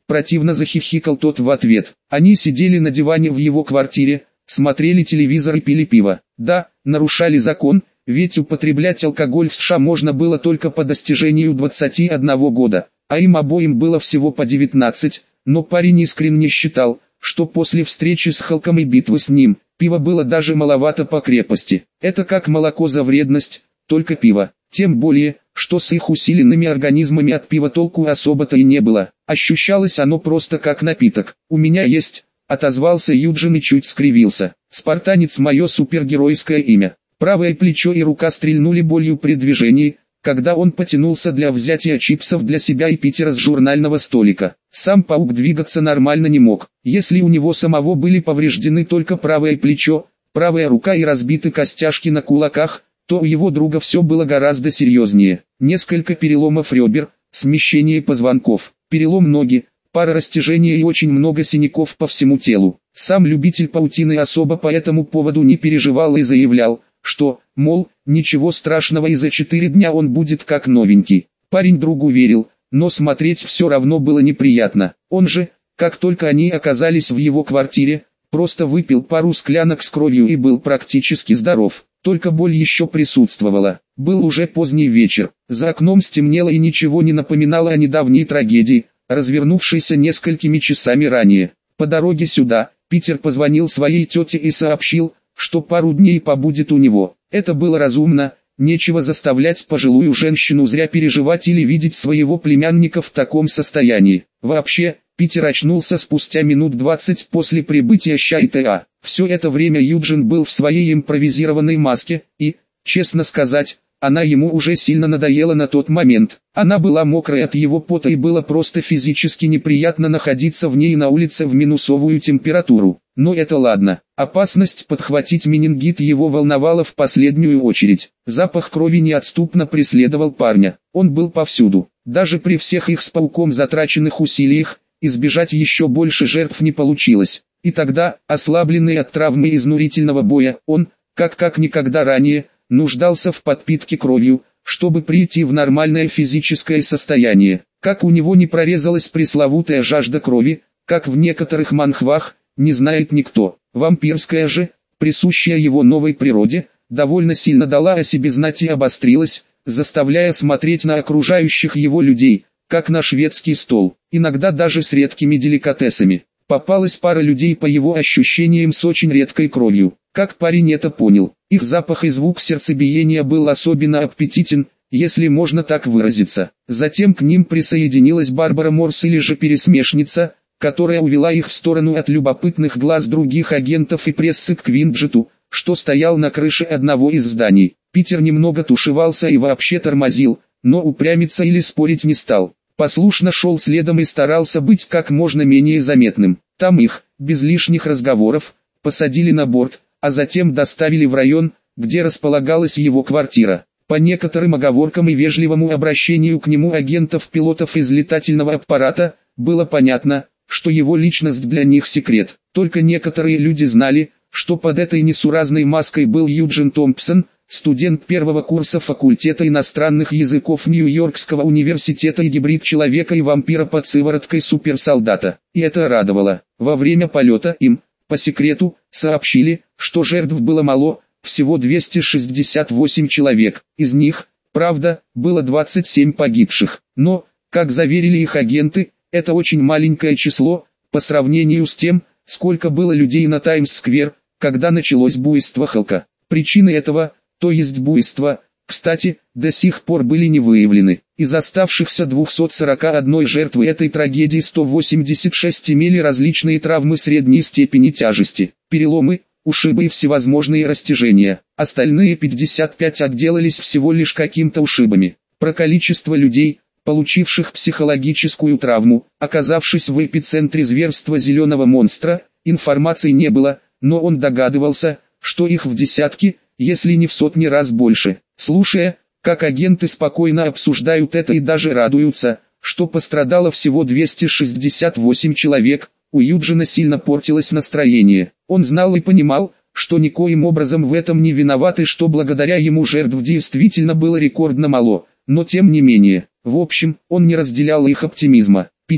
противно захихикал тот в ответ. Они сидели на диване в его квартире, смотрели телевизор и пили пиво. Да, нарушали закон, ведь употреблять алкоголь в США можно было только по достижению 21 года, а им обоим было всего по 19, но парень искренне считал, что после встречи с Халком и битвы с ним, пиво было даже маловато по крепости. Это как молоко за вредность, только пиво. Тем более, что с их усиленными организмами от пива толку особо-то и не было. Ощущалось оно просто как напиток. «У меня есть», — отозвался Юджин и чуть скривился. «Спартанец — мое супергеройское имя». Правое плечо и рука стрельнули болью при движении, когда он потянулся для взятия чипсов для себя и Питера с журнального столика. Сам паук двигаться нормально не мог. Если у него самого были повреждены только правое плечо, правая рука и разбиты костяшки на кулаках, то у его друга все было гораздо серьезнее. Несколько переломов ребер, смещение позвонков, перелом ноги, пара растяжений и очень много синяков по всему телу. Сам любитель паутины особо по этому поводу не переживал и заявлял, что, мол, ничего страшного и за 4 дня он будет как новенький. Парень другу верил, но смотреть все равно было неприятно. Он же, как только они оказались в его квартире, просто выпил пару склянок с кровью и был практически здоров. Только боль еще присутствовала. Был уже поздний вечер, за окном стемнело и ничего не напоминало о недавней трагедии, развернувшейся несколькими часами ранее. По дороге сюда, Питер позвонил своей тете и сообщил, что пару дней побудет у него. Это было разумно, нечего заставлять пожилую женщину зря переживать или видеть своего племянника в таком состоянии. Вообще, Питер очнулся спустя минут 20 после прибытия ЩАИТА. Все это время Юджин был в своей импровизированной маске, и, честно сказать, она ему уже сильно надоела на тот момент. Она была мокрая от его пота и было просто физически неприятно находиться в ней на улице в минусовую температуру. Но это ладно. Опасность подхватить менингит его волновала в последнюю очередь. Запах крови неотступно преследовал парня. Он был повсюду. Даже при всех их с пауком затраченных усилиях, избежать еще больше жертв не получилось. И тогда, ослабленный от травмы и изнурительного боя, он, как никогда ранее, нуждался в подпитке кровью, чтобы прийти в нормальное физическое состояние. Как у него не прорезалась пресловутая жажда крови, как в некоторых манхвах, не знает никто. Вампирская же, присущая его новой природе, довольно сильно дала о себе знать и обострилась, заставляя смотреть на окружающих его людей, как на шведский стол, иногда даже с редкими деликатесами. Попалась пара людей по его ощущениям с очень редкой кровью. Как парень это понял, их запах и звук сердцебиения был особенно аппетитен, если можно так выразиться. Затем к ним присоединилась Барбара Морс или же пересмешница, которая увела их в сторону от любопытных глаз других агентов и прессы к Квинджету, что стоял на крыше одного из зданий. Питер немного тушевался и вообще тормозил, но упрямиться или спорить не стал. Послушно шел следом и старался быть как можно менее заметным. Там их, без лишних разговоров, посадили на борт, а затем доставили в район, где располагалась его квартира. По некоторым оговоркам и вежливому обращению к нему агентов-пилотов из летательного аппарата, было понятно, что его личность для них секрет. Только некоторые люди знали, что под этой несуразной маской был Юджин Томпсон, студент первого курса факультета иностранных языков Нью-Йоркского университета и гибрид человека и вампира под сывороткой суперсолдата. И это радовало. Во время полета им, по секрету, сообщили, что жертв было мало, всего 268 человек. Из них, правда, было 27 погибших. Но, как заверили их агенты, это очень маленькое число, по сравнению с тем, сколько было людей на Таймс-сквер, когда началось буйство Халка. Причины этого, то есть буйства, кстати, до сих пор были не выявлены. Из оставшихся 241 жертвы этой трагедии 186 имели различные травмы средней степени тяжести, переломы, ушибы и всевозможные растяжения. Остальные 55 отделались всего лишь каким-то ушибами. Про количество людей, получивших психологическую травму, оказавшись в эпицентре зверства зеленого монстра, информации не было, но он догадывался, что их в десятки, если не в сотни раз больше. Слушая, как агенты спокойно обсуждают это и даже радуются, что пострадало всего 268 человек, у Юджина сильно портилось настроение. Он знал и понимал, что никоим образом в этом не виноват и что благодаря ему жертв действительно было рекордно мало, но тем не менее, в общем, он не разделял их оптимизма. Питер,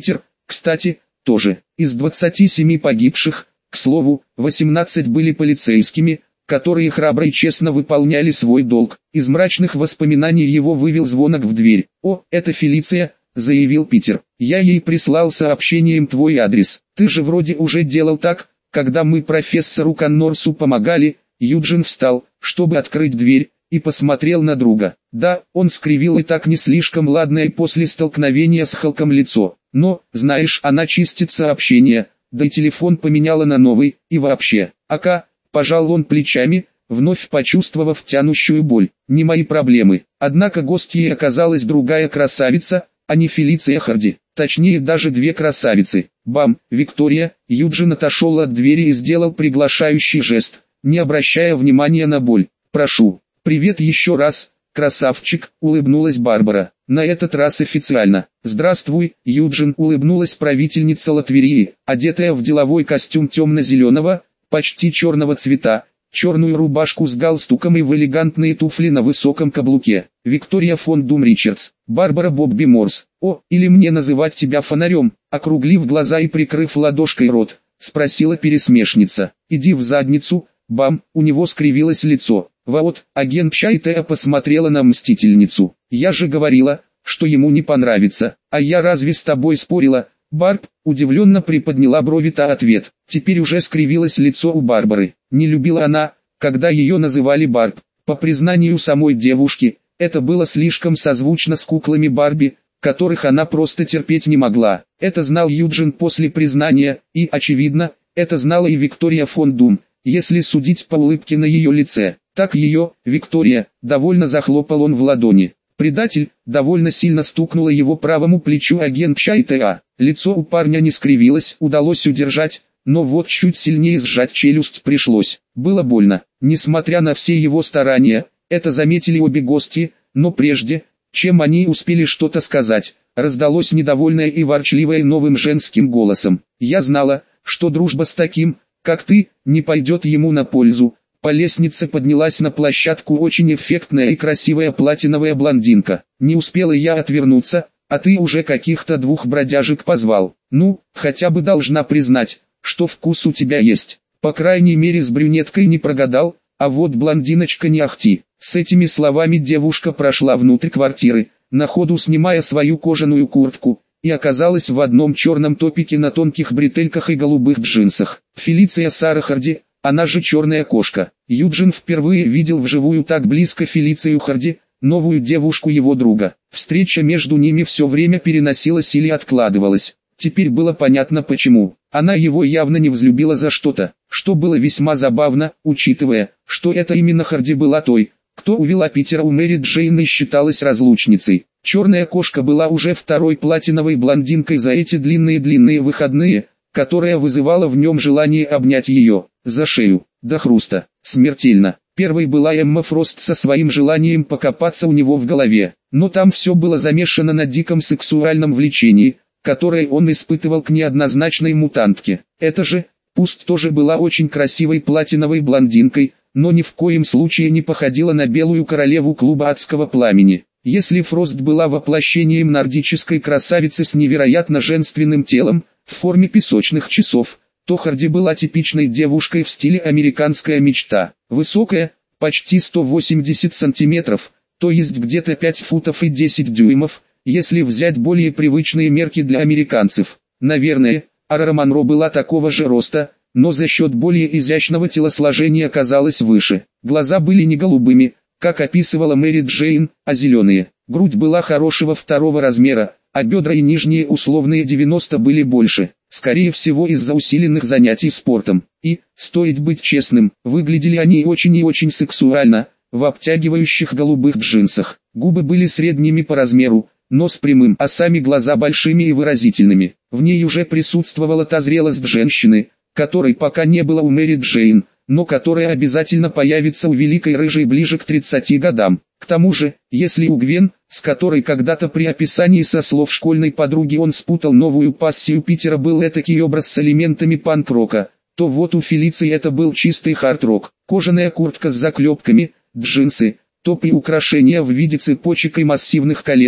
кстати, тоже. Из 27 погибших, к слову, 18 были полицейскими, которые храбро и честно выполняли свой долг. Из мрачных воспоминаний его вывел звонок в дверь. «О, это Фелиция», — заявил Питер. «Я ей прислал сообщением твой адрес. Ты же вроде уже делал так, когда мы профессору Коннорсу помогали». Юджин встал, чтобы открыть дверь, и посмотрел на друга. Да, он скривил и так не слишком ладное после столкновения с Халком лицо. Но, знаешь, она чистит сообщения, да и телефон поменяла на новый, и вообще. Ака, пожал он плечами, вновь почувствовав тянущую боль. Не мои проблемы. Однако гостьей оказалась другая красавица, а не Фелиция Харди. Точнее даже две красавицы. Бам, Виктория. Юджин отошел от двери и сделал приглашающий жест, не обращая внимания на боль. «Прошу». «Привет еще раз, красавчик», — улыбнулась Барбара. На этот раз официально. «Здравствуй, Юджин», — улыбнулась правительница Латверии, одетая в деловой костюм темно-зеленого, почти черного цвета, черную рубашку с галстуком и в элегантные туфли на высоком каблуке. «Виктория фон Дум Ричардс, Барбара Бобби Морс. О, или мне называть тебя фонарем?» Округлив глаза и прикрыв ладошкой рот, спросила пересмешница. «Иди в задницу». Бам, у него скривилось лицо. Вот, агент Чайтея посмотрела на мстительницу. «Я же говорила, что ему не понравится. А я разве с тобой спорила?» Барб удивленно приподняла брови, та ответ. Теперь уже скривилось лицо у Барбары. Не любила она, когда ее называли Барб. По признанию самой девушки, это было слишком созвучно с куклами Барби, которых она просто терпеть не могла. Это знал Юджин после признания, и, очевидно, это знала и Виктория фон Дум, если судить по улыбке на ее лице. Так ее, Виктория, довольно захлопал он в ладони. Предатель, довольно сильно стукнуло его правому плечу агент Чайтеа. Лицо у парня не скривилось, удалось удержать, но вот чуть сильнее сжать челюсть пришлось. Было больно. Несмотря на все его старания, это заметили обе гости, но прежде, чем они успели что-то сказать, раздалось недовольное и ворчливое новым женским голосом. «Я знала, что дружба с таким, как ты, не пойдет ему на пользу». По лестнице поднялась на площадку очень эффектная и красивая платиновая блондинка. «Не успела я отвернуться, а ты уже каких-то двух бродяжек позвал. Ну, хотя бы должна признать, что вкус у тебя есть. По крайней мере с брюнеткой не прогадал, а вот блондиночка не ахти». С этими словами девушка прошла внутрь квартиры, на ходу снимая свою кожаную куртку, и оказалась в одном черном топике на тонких бретельках и голубых джинсах. Фелиция Сара Харди, она же Черная кошка. Юджин впервые видел вживую так близко Фелицию Харди, новую девушку его друга. Встреча между ними все время переносилась или откладывалась. Теперь было понятно почему. Она его явно не взлюбила за что-то, что было весьма забавно, учитывая, что это именно Харди была той, кто увела Питера у Мэри Джейн и считалась разлучницей. Черная кошка была уже второй платиновой блондинкой за эти длинные выходные, которая вызывала в нем желание обнять ее, за шею, до хруста, смертельно. Первой была Эмма Фрост со своим желанием покопаться у него в голове, но там все было замешано на диком сексуальном влечении, которое он испытывал к неоднозначной мутантке. Это же, пусть тоже была очень красивой платиновой блондинкой, но ни в коем случае не походила на белую королеву клуба адского пламени. Если Фрост была воплощением нордической красавицы с невероятно женственным телом, в форме песочных часов, то Харди была типичной девушкой в стиле «Американская мечта». Высокая, почти 180 сантиметров, то есть где-то 5 футов и 10 дюймов, если взять более привычные мерки для американцев. Наверное, Арара Монро была такого же роста, но за счет более изящного телосложения казалась выше. Глаза были не голубыми, как описывала Мэри Джейн, а зеленые. Грудь была хорошего второго размера, а бедра и нижние условные 90 были больше, скорее всего из-за усиленных занятий спортом. И, стоит быть честным, выглядели они очень и очень сексуально, в обтягивающих голубых джинсах. Губы были средними по размеру, нос прямым, а сами глаза большими и выразительными. В ней уже присутствовала та зрелость женщины, которой пока не было у Мэри Джейн, но которая обязательно появится у великой рыжей ближе к 30 годам. К тому же, если у Гвен, с которой когда-то при описании со слов школьной подруги он спутал новую пассию Питера, был этакий образ с элементами панк-рока, то вот у Фелиции это был чистый хард-рок. Кожаная куртка с заклепками, джинсы, топ и украшения в виде цепочек и массивных колец,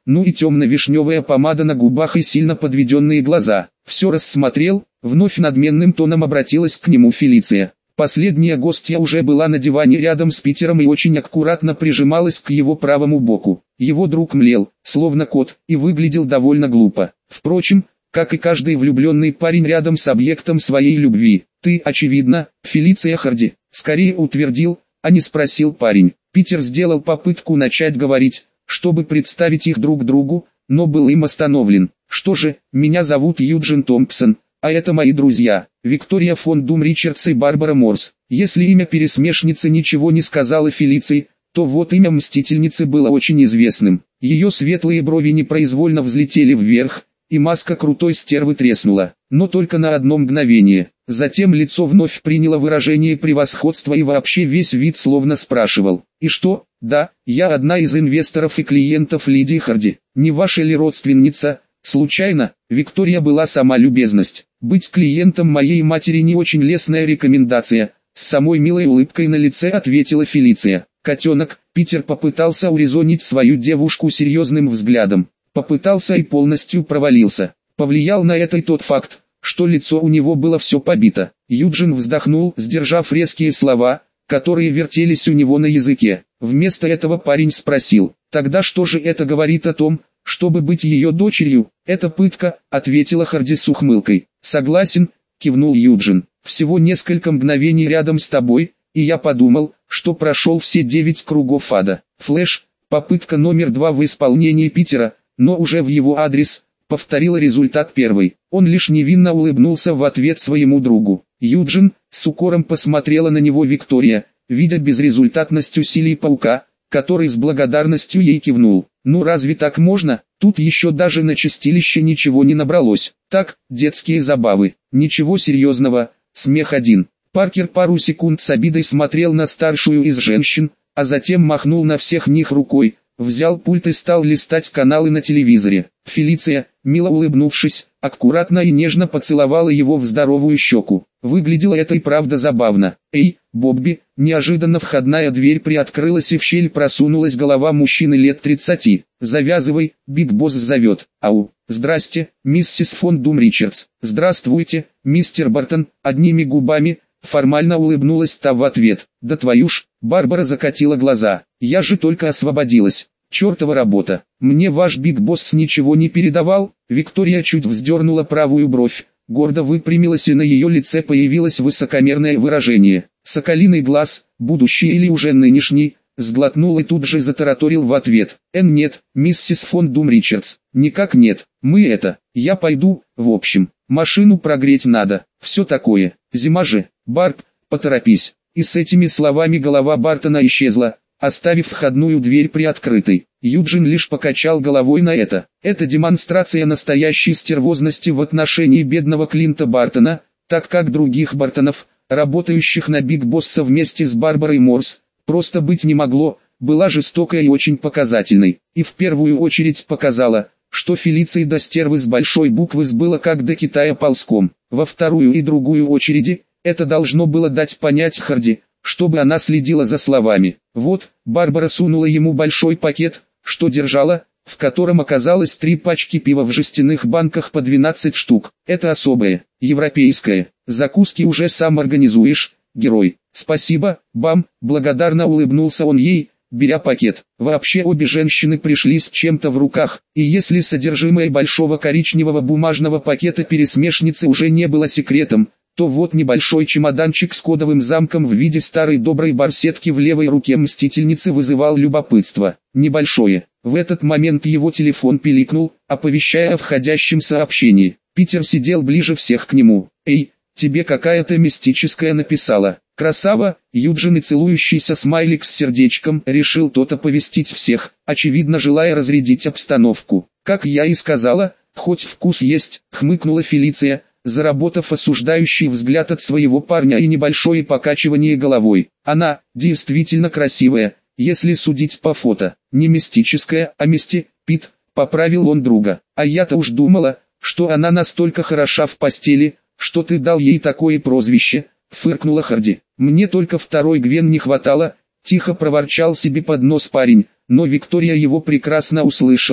ну и темно-вишневая помада на губах и сильно подведенные глаза. Все рассмотрел, вновь надменным тоном обратилась к нему Фелиция. Последняя гостья уже была на диване рядом с Питером и очень аккуратно прижималась к его правому боку. Его друг млел, словно кот, и выглядел довольно глупо. Впрочем, как и каждый влюбленный парень рядом с объектом своей любви. «Ты, очевидно, Фелиция Харди», — скорее утвердил, а не спросил парень. Питер сделал попытку начать говорить, чтобы представить их друг другу, но был им остановлен. «Что же, меня зовут Юджин Томпсон, а это мои друзья, Виктория фон Дум Ричардс и Барбара Морс». Если имя пересмешницы ничего не сказала Фелиции, то вот имя мстительницы было очень известным. Ее светлые брови непроизвольно взлетели вверх, и маска крутой стервы треснула, но только на одно мгновение. Затем лицо вновь приняло выражение превосходства и вообще весь вид словно спрашивал: «И что? Да, я одна из инвесторов и клиентов Лидии Харди. Не ваша ли родственница?» Случайно, Виктория была сама любезность. «Быть клиентом моей матери не очень лестная рекомендация», с самой милой улыбкой на лице ответила Фелиция. «Котенок», Питер попытался урезонить свою девушку серьезным взглядом. Попытался и полностью провалился. Повлиял на это и тот факт, что лицо у него было все побито. Юджин вздохнул, сдержав резкие слова, которые вертелись у него на языке. Вместо этого парень спросил: «Тогда что же это говорит о том, чтобы быть ее дочерью?» «Это пытка», — ответила Харди с ухмылкой. «Согласен», — кивнул Юджин. «Всего несколько мгновений рядом с тобой, и я подумал, что прошел все 9 кругов ада». Флэш, попытка номер 2 в исполнении Питера, но уже в его адрес, повторил результат первой. Он лишь невинно улыбнулся в ответ своему другу. «Юджин», с укором посмотрела на него Виктория, видя безрезультатность усилий паука, который с благодарностью ей кивнул. «Ну разве так можно? Тут еще даже на чистилище ничего не набралось. Так, детские забавы. Ничего серьезного, смех один». Паркер пару секунд с обидой смотрел на старшую из женщин, а затем махнул на всех них рукой, взял пульт и стал листать каналы на телевизоре. Фелиция, мило улыбнувшись, аккуратно и нежно поцеловала его в здоровую щеку. Выглядело это и правда забавно. «Эй, Бобби!» Неожиданно входная дверь приоткрылась и в щель просунулась голова мужчины лет 30. «Завязывай, Биг Босс зовет». «Ау!» «Здрасте, миссис фон Дум Ричардс». «Здравствуйте, мистер Бартон», одними губами, формально улыбнулась та в ответ. «Да твою ж!» Барбара закатила глаза. «Я же только освободилась. Чертова работа. Мне ваш Биг Босс ничего не передавал?» Виктория чуть вздернула правую бровь, гордо выпрямилась и на ее лице появилось высокомерное выражение. «Соколиный глаз, будущий или уже нынешний?» Сглотнул и тут же затараторил в ответ. «Нет, миссис фон Дум Ричардс, никак нет. Я пойду, в общем, машину прогреть надо, все такое. Зима же, Барб, поторопись». И с этими словами голова Бартона исчезла, оставив входную дверь приоткрытой. Юджин лишь покачал головой на это. Это демонстрация настоящей стервозности в отношении бедного Клинта Бартона, так как других Бартонов, работающих на Биг Босса вместе с Барбарой Морс, просто быть не могло, была жестокой и очень показательной. И в первую очередь показала, что Фелиции до стервы с большой буквы сбыло как до Китая ползком. Во вторую и другую очереди, это должно было дать понять Харди, чтобы она следила за словами. Вот, Барбара сунула ему большой пакет, что держала, в котором оказалось 3 пачки пива в жестяных банках по 12 штук. Это особое, европейское. Закуски уже сам организуешь, герой. «Спасибо, Бам», благодарно улыбнулся он ей, беря пакет. Вообще обе женщины пришли с чем-то в руках, и если содержимое большого коричневого бумажного пакета пересмешницы уже не было секретом, то вот небольшой чемоданчик с кодовым замком в виде старой доброй барсетки в левой руке мстительницы вызывал любопытство. Небольшое. В этот момент его телефон пиликнул, оповещая о входящем сообщении. Питер сидел ближе всех к нему. «Эй, тебе какая-то мистическая написала». «Красава», Юджин и целующийся смайлик с сердечком, решил тот оповестить всех, очевидно желая разрядить обстановку. «Как я и сказала, хоть вкус есть», хмыкнула Фелиция, заработав осуждающий взгляд от своего парня и небольшое покачивание головой. «Она, действительно красивая, если судить по фото. Не мистическая, а Пит», поправил он друга. «А я-то уж думала, что она настолько хороша в постели, что ты дал ей такое прозвище», фыркнула Харди. «Мне только второй Гвен не хватало», тихо проворчал себе под нос парень, но Виктория его прекрасно услышала,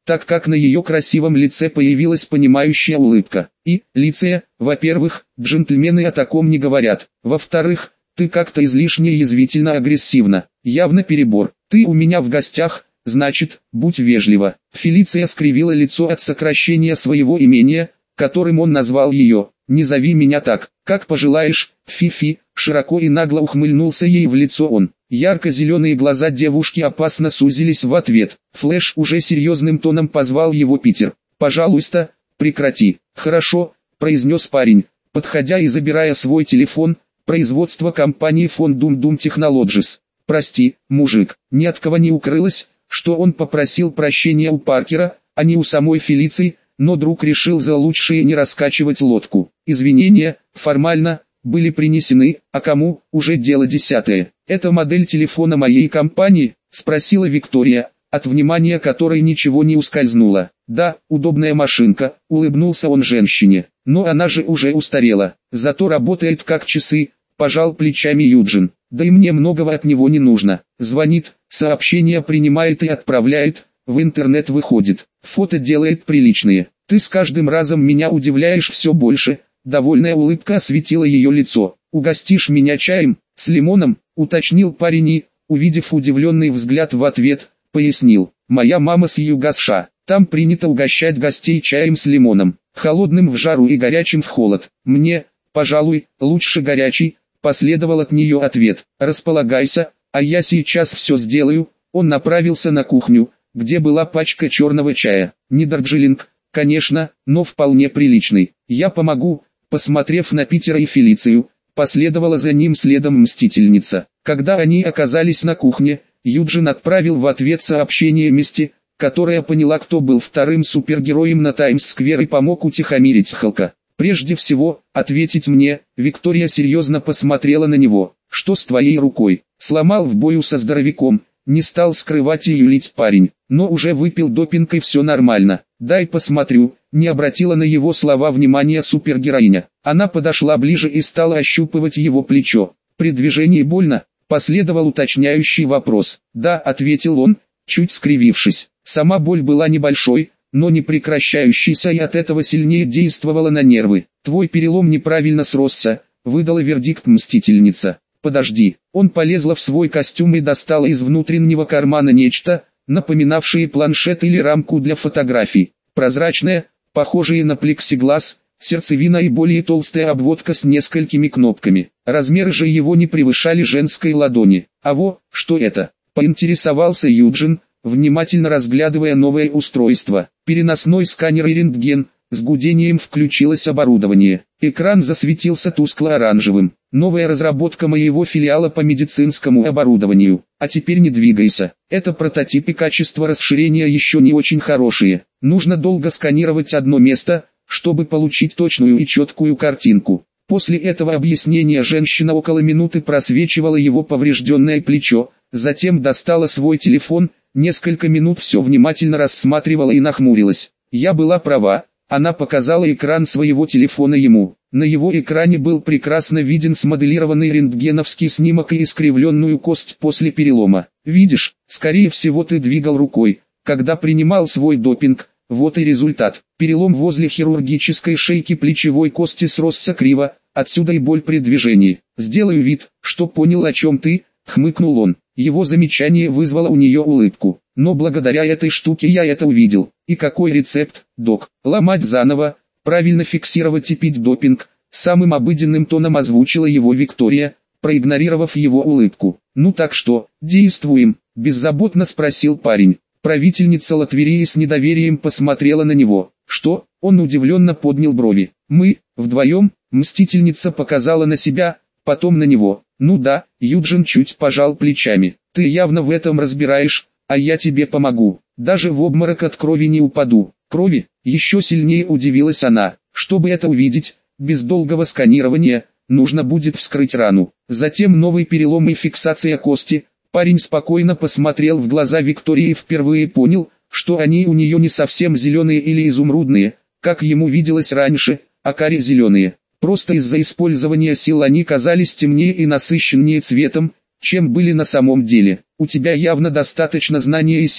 так как на ее красивом лице появилась понимающая улыбка. И, Лиция, во-первых, джентльмены о таком не говорят. Во-вторых, ты как-то излишне язвительно агрессивно, явно перебор. Ты у меня в гостях, значит, будь вежлива. Фелиция скривила лицо от сокращения своего имения, которым он назвал ее. Не зови меня так, как пожелаешь, Фифи, широко и нагло ухмыльнулся ей в лицо он. Ярко-зеленые глаза девушки опасно сузились в ответ. Флэш уже серьезным тоном позвал его Питер. «Пожалуйста, прекрати». «Хорошо», произнес парень, подходя и забирая свой телефон, производство компании Fond Dum Dum Technologies. «Прости, мужик». Ни от кого не укрылось, что он попросил прощения у Паркера, а не у самой Фелиции, но друг решил за лучшее не раскачивать лодку. Извинения, формально, были принесены, а кому, уже дело десятое. «Это модель телефона моей компании?» – спросила Виктория, от внимания которой ничего не ускользнуло. «Да, удобная машинка», – улыбнулся он женщине, – «но она же уже устарела, зато работает как часы», – пожал плечами Юджин. «Да и мне многого от него не нужно. Звонит, сообщения принимает и отправляет, в интернет выходит, фото делает приличные. Ты с каждым разом меня удивляешь все больше». Довольная улыбка осветила ее лицо. «Угостишь меня чаем, с лимоном?» – уточнил парень и, увидев удивленный взгляд в ответ, пояснил. «Моя мама с юга США, там принято угощать гостей чаем с лимоном, холодным в жару и горячим в холод. Мне, пожалуй, лучше горячий», – последовал от нее ответ. «Располагайся, а я сейчас все сделаю». Он направился на кухню, где была пачка черного чая. Не дарджилинг, конечно, но вполне приличный. «Я помогу». Посмотрев на Питера и Фелицию, последовала за ним следом Мстительница. Когда они оказались на кухне, Юджин отправил в ответ сообщение Мисти, которая поняла, кто был вторым супергероем на Таймс-сквер и помог утихомирить Халка. «Прежде всего, ответить мне», Виктория серьезно посмотрела на него. «Что с твоей рукой?» «Сломал в бою со здоровяком», не стал скрывать и юлить парень, «но уже выпил допинг и все нормально. Дай посмотрю». Не обратила на его слова внимания супергероиня. Она подошла ближе и стала ощупывать его плечо. «При движении больно?» Последовал уточняющий вопрос. «Да», ответил он, чуть скривившись. Сама боль была небольшой, но не прекращающейся и от этого сильнее действовала на нервы. «Твой перелом неправильно сросся», выдала вердикт Мстительница. «Подожди». Он полезла в свой костюм и достала из внутреннего кармана нечто, напоминавшее планшет или рамку для фотографий. Прозрачная, похожие на плексиглаз, сердцевина и более толстая обводка с несколькими кнопками. Размеры же его не превышали женской ладони. «А во, что это?» – поинтересовался Юджин, внимательно разглядывая новое устройство. Переносной сканер и рентген. С гудением включилось оборудование. Экран засветился тускло-оранжевым. «Новая разработка моего филиала по медицинскому оборудованию. А теперь не двигайся. Это прототип и качество расширения еще не очень хорошие. Нужно долго сканировать одно место, чтобы получить точную и четкую картинку». После этого объяснения женщина около минуты просвечивала его поврежденное плечо, затем достала свой телефон, несколько минут все внимательно рассматривала и нахмурилась. «Я была права». Она показала экран своего телефона ему. На его экране был прекрасно виден смоделированный рентгеновский снимок и искривленную кость после перелома. «Видишь, скорее всего ты двигал рукой, когда принимал свой допинг, вот и результат. Перелом возле хирургической шейки плечевой кости сросся криво, отсюда и боль при движении. Сделаю вид, что понял, о чем ты», хмыкнул он. Его замечание вызвало у нее улыбку. «Но благодаря этой штуке я это увидел. И какой рецепт, док? Ломать заново, правильно фиксировать и пить допинг», самым обыденным тоном озвучила его Виктория, проигнорировав его улыбку. «Ну так что, действуем?» – беззаботно спросил парень. Правительница Латверии с недоверием посмотрела на него. «Что?» – он удивленно поднял брови. «Мы, вдвоем?» – Мстительница показала на себя, потом на него. «Ну да», – Юджин чуть пожал плечами. «Ты явно в этом разбираешь, а я тебе помогу. Даже в обморок от крови не упаду». «Крови?» – еще сильнее удивилась она. «Чтобы это увидеть, без долгого сканирования, нужно будет вскрыть рану. Затем новый перелом и фиксация кости». Парень спокойно посмотрел в глаза Виктории и впервые понял, что они у нее не совсем зеленые или изумрудные, как ему виделось раньше, а каре-зеленые. Просто из-за использования сил они казались темнее и насыщеннее цветом, чем были на самом деле. «У тебя явно достаточно знаний и сил»,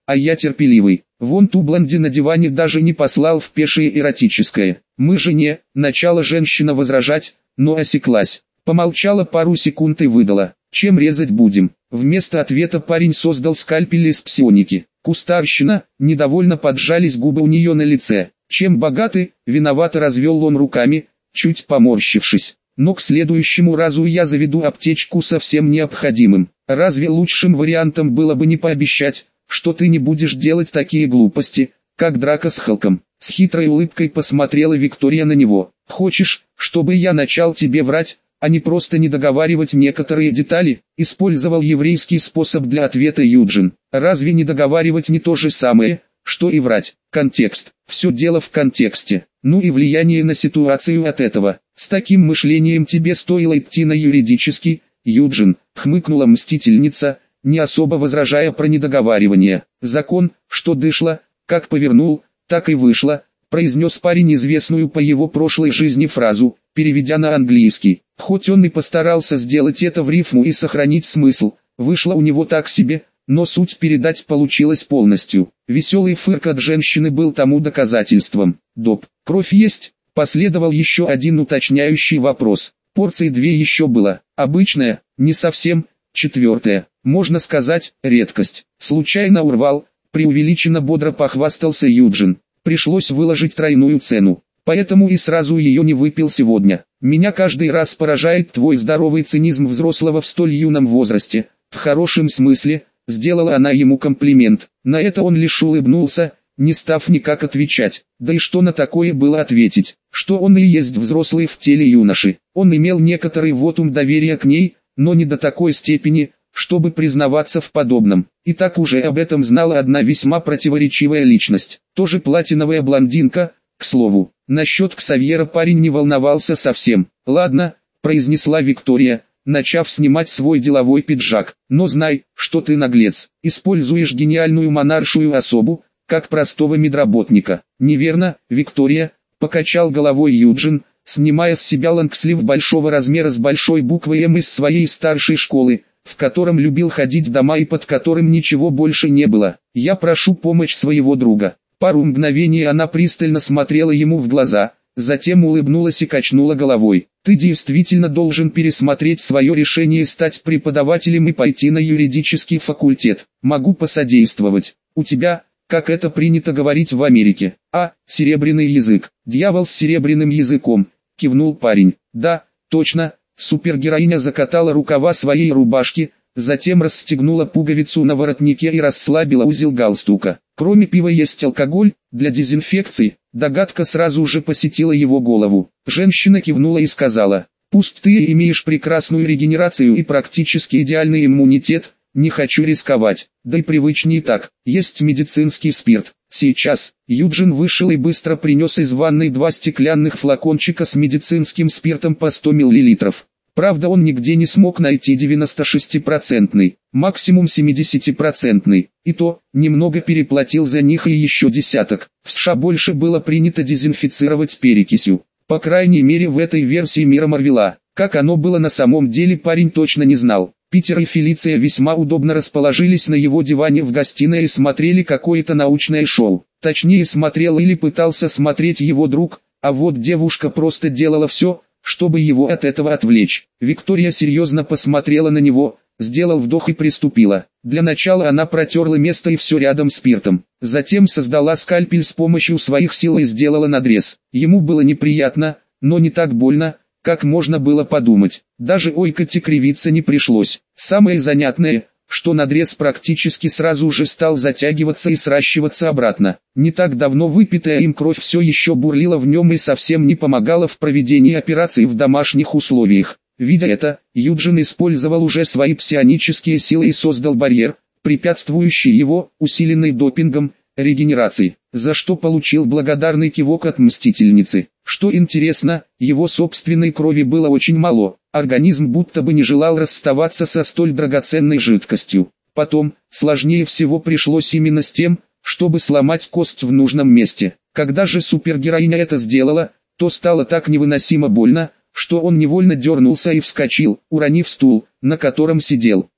а я терпеливый. Вон ту блонди на диване даже не послал в пешее эротическое. Мы же не, начала женщина возражать, но осеклась. Помолчала пару секунд и выдала: чем резать будем? Вместо ответа парень создал скальпель из псионики. Кустарщина, недовольно поджались губы у нее на лице. Чем богаты, виновато развел он руками, чуть поморщившись. Но к следующему разу я заведу аптечку со всем необходимым. Разве лучшим вариантом было бы не пообещать, что ты не будешь делать такие глупости, как драка с Халком? С хитрой улыбкой посмотрела Виктория на него. Хочешь, чтобы я начал тебе врать, а не просто не договаривать некоторые детали? Использовал еврейский способ для ответа Юджин. Разве не договаривать не то же самое, что и врать? Контекст. Все дело в контексте. Ну и влияние на ситуацию от этого. С таким мышлением тебе стоило идти на юридический, Юджин, хмыкнула мстительница, не особо возражая про недоговаривание. Закон, что дышло, как повернул, так и вышло, произнес парень известную по его прошлой жизни фразу, переведя на английский. Хоть он и постарался сделать это в рифму и сохранить смысл, вышло у него так себе, но суть передать получилось полностью. Веселый фырк от женщины был тому доказательством. Доп. Кровь есть? Последовал еще один уточняющий вопрос. Порций 2 еще было. Обычная, не совсем. 4. Можно сказать, редкость. Случайно урвал, преувеличенно бодро похвастался Юджин. Пришлось выложить тройную цену. Поэтому и сразу ее не выпил сегодня. Меня каждый раз поражает твой здоровый цинизм взрослого в столь юном возрасте. В хорошем смысле, сделала она ему комплимент. На это он лишь улыбнулся, не став никак отвечать. Да и что на такое было ответить? Что он и есть взрослый в теле юноши. Он имел некоторый вотум доверия к ней, но не до такой степени, чтобы признаваться в подобном. И так уже об этом знала одна весьма противоречивая личность. Тоже платиновая блондинка, к слову. Насчет Ксавьера парень не волновался совсем. «Ладно», — произнесла Виктория, начав снимать свой деловой пиджак. «Но знай, что ты наглец. Используешь гениальную монаршую особу, как простого медработника». «Неверно, Виктория», — покачал головой Юджин, снимая с себя лонгслив большого размера с большой буквой «М» из своей старшей школы, в котором любил ходить в дома и под которым ничего больше не было. «Я прошу помощь своего друга». Пару мгновений она пристально смотрела ему в глаза, затем улыбнулась и качнула головой. «Ты действительно должен пересмотреть свое решение стать преподавателем и пойти на юридический факультет. Могу посодействовать. У тебя, как это принято говорить в Америке, серебряный язык». «Дьявол с серебряным языком», — кивнул парень. «Да, точно». Супергероиня закатала рукава своей рубашки, затем расстегнула пуговицу на воротнике и расслабила узел галстука. «Кроме пива есть алкоголь, для дезинфекции?» Догадка сразу же посетила его голову. Женщина кивнула и сказала: «Пусть ты имеешь прекрасную регенерацию и практически идеальный иммунитет, не хочу рисковать, да и привычнее так. Есть медицинский спирт». Сейчас Юджин вышел и быстро принес из ванной 2 стеклянных флакончика с медицинским спиртом по 100 мл. Правда, он нигде не смог найти 96%, максимум 70%, и то, немного переплатил за них и еще десяток. В США больше было принято дезинфицировать перекисью, по крайней мере в этой версии мира Марвела. Как оно было на самом деле, парень точно не знал. Питер и Фелиция весьма удобно расположились на его диване в гостиной и смотрели какое-то научное шоу. Точнее, смотрел или пытался смотреть его друг, а вот девушка просто делала все, чтобы его от этого отвлечь. Виктория серьезно посмотрела на него, сделал вдох и приступила. Для начала она протерла место и все рядом спиртом. Затем создала скальпель с помощью своих сил и сделала надрез. Ему было неприятно, но не так больно, как можно было подумать. Даже ойкать и кривиться не пришлось. Самое занятное, что надрез практически сразу же стал затягиваться и сращиваться обратно. Не так давно выпитая им кровь все еще бурлила в нем и совсем не помогала в проведении операции в домашних условиях. Видя это, Юджин использовал уже свои псионические силы и создал барьер, препятствующий его, усиленный допингом, регенерации, за что получил благодарный кивок от мстительницы. Что интересно, его собственной крови было очень мало, организм будто бы не желал расставаться со столь драгоценной жидкостью. Потом, сложнее всего пришлось именно с тем, чтобы сломать кость в нужном месте. Когда же супергероиня это сделала, то стало так невыносимо больно, что он невольно дернулся и вскочил, уронив стул, на котором сидел.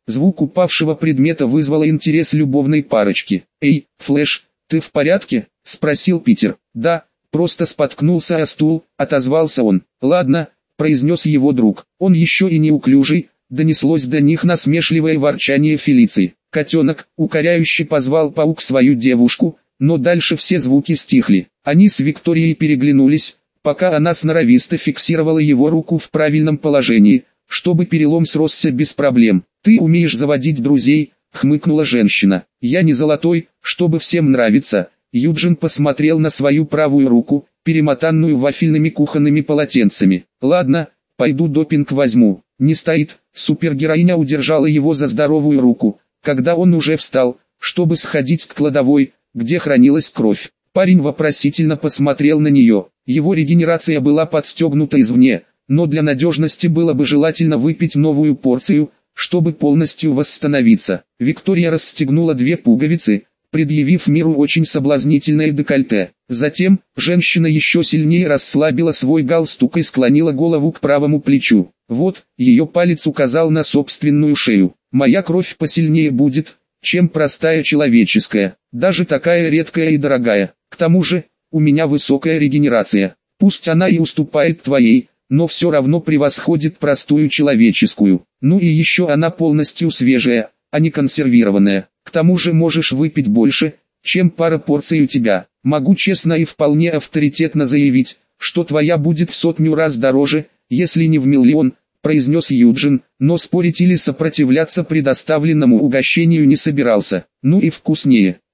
Звук упавшего предмета вызвал интерес любовной парочки. «Эй, Флэш, ты в порядке?» – спросил Питер. «Да, просто споткнулся о стул», – отозвался он. «Ладно», – произнес его друг. «Он еще и неуклюжий», – донеслось до них насмешливое ворчание Фелиции. «Котенок», – укоряюще позвал паук свою девушку, но дальше все звуки стихли. Они с Викторией переглянулись, пока она сноровисто фиксировала его руку в правильном положении, чтобы перелом сросся без проблем. «Ты умеешь заводить друзей», — хмыкнула женщина. «Я не золотой, чтобы всем нравиться». Юджин посмотрел на свою правую руку, перемотанную вафельными кухонными полотенцами. «Ладно, пойду допинг возьму». «Не стоит», — супергероиня удержала его за здоровую руку, когда он уже встал, чтобы сходить к кладовой, где хранилась кровь. Парень вопросительно посмотрел на нее. Его регенерация была подстегнута извне, но для надежности было бы желательно выпить новую порцию, чтобы полностью восстановиться. Виктория расстегнула 2 пуговицы, предъявив миру очень соблазнительное декольте. Затем, женщина еще сильнее расслабила свой галстук и склонила голову к правому плечу. Вот, ее палец указал на собственную шею. «Моя кровь посильнее будет, чем простая человеческая, даже такая редкая и дорогая. К тому же, у меня высокая регенерация. Пусть она и уступает твоей, но все равно превосходит простую человеческую. Ну и еще она полностью свежая, а не консервированная. К тому же можешь выпить больше, чем пара порций у тебя. Могу честно и вполне авторитетно заявить, что твоя будет в 100 раз дороже, если не в миллион», произнес Юджин, но спорить или сопротивляться предоставленному угощению не собирался. «Ну и вкуснее».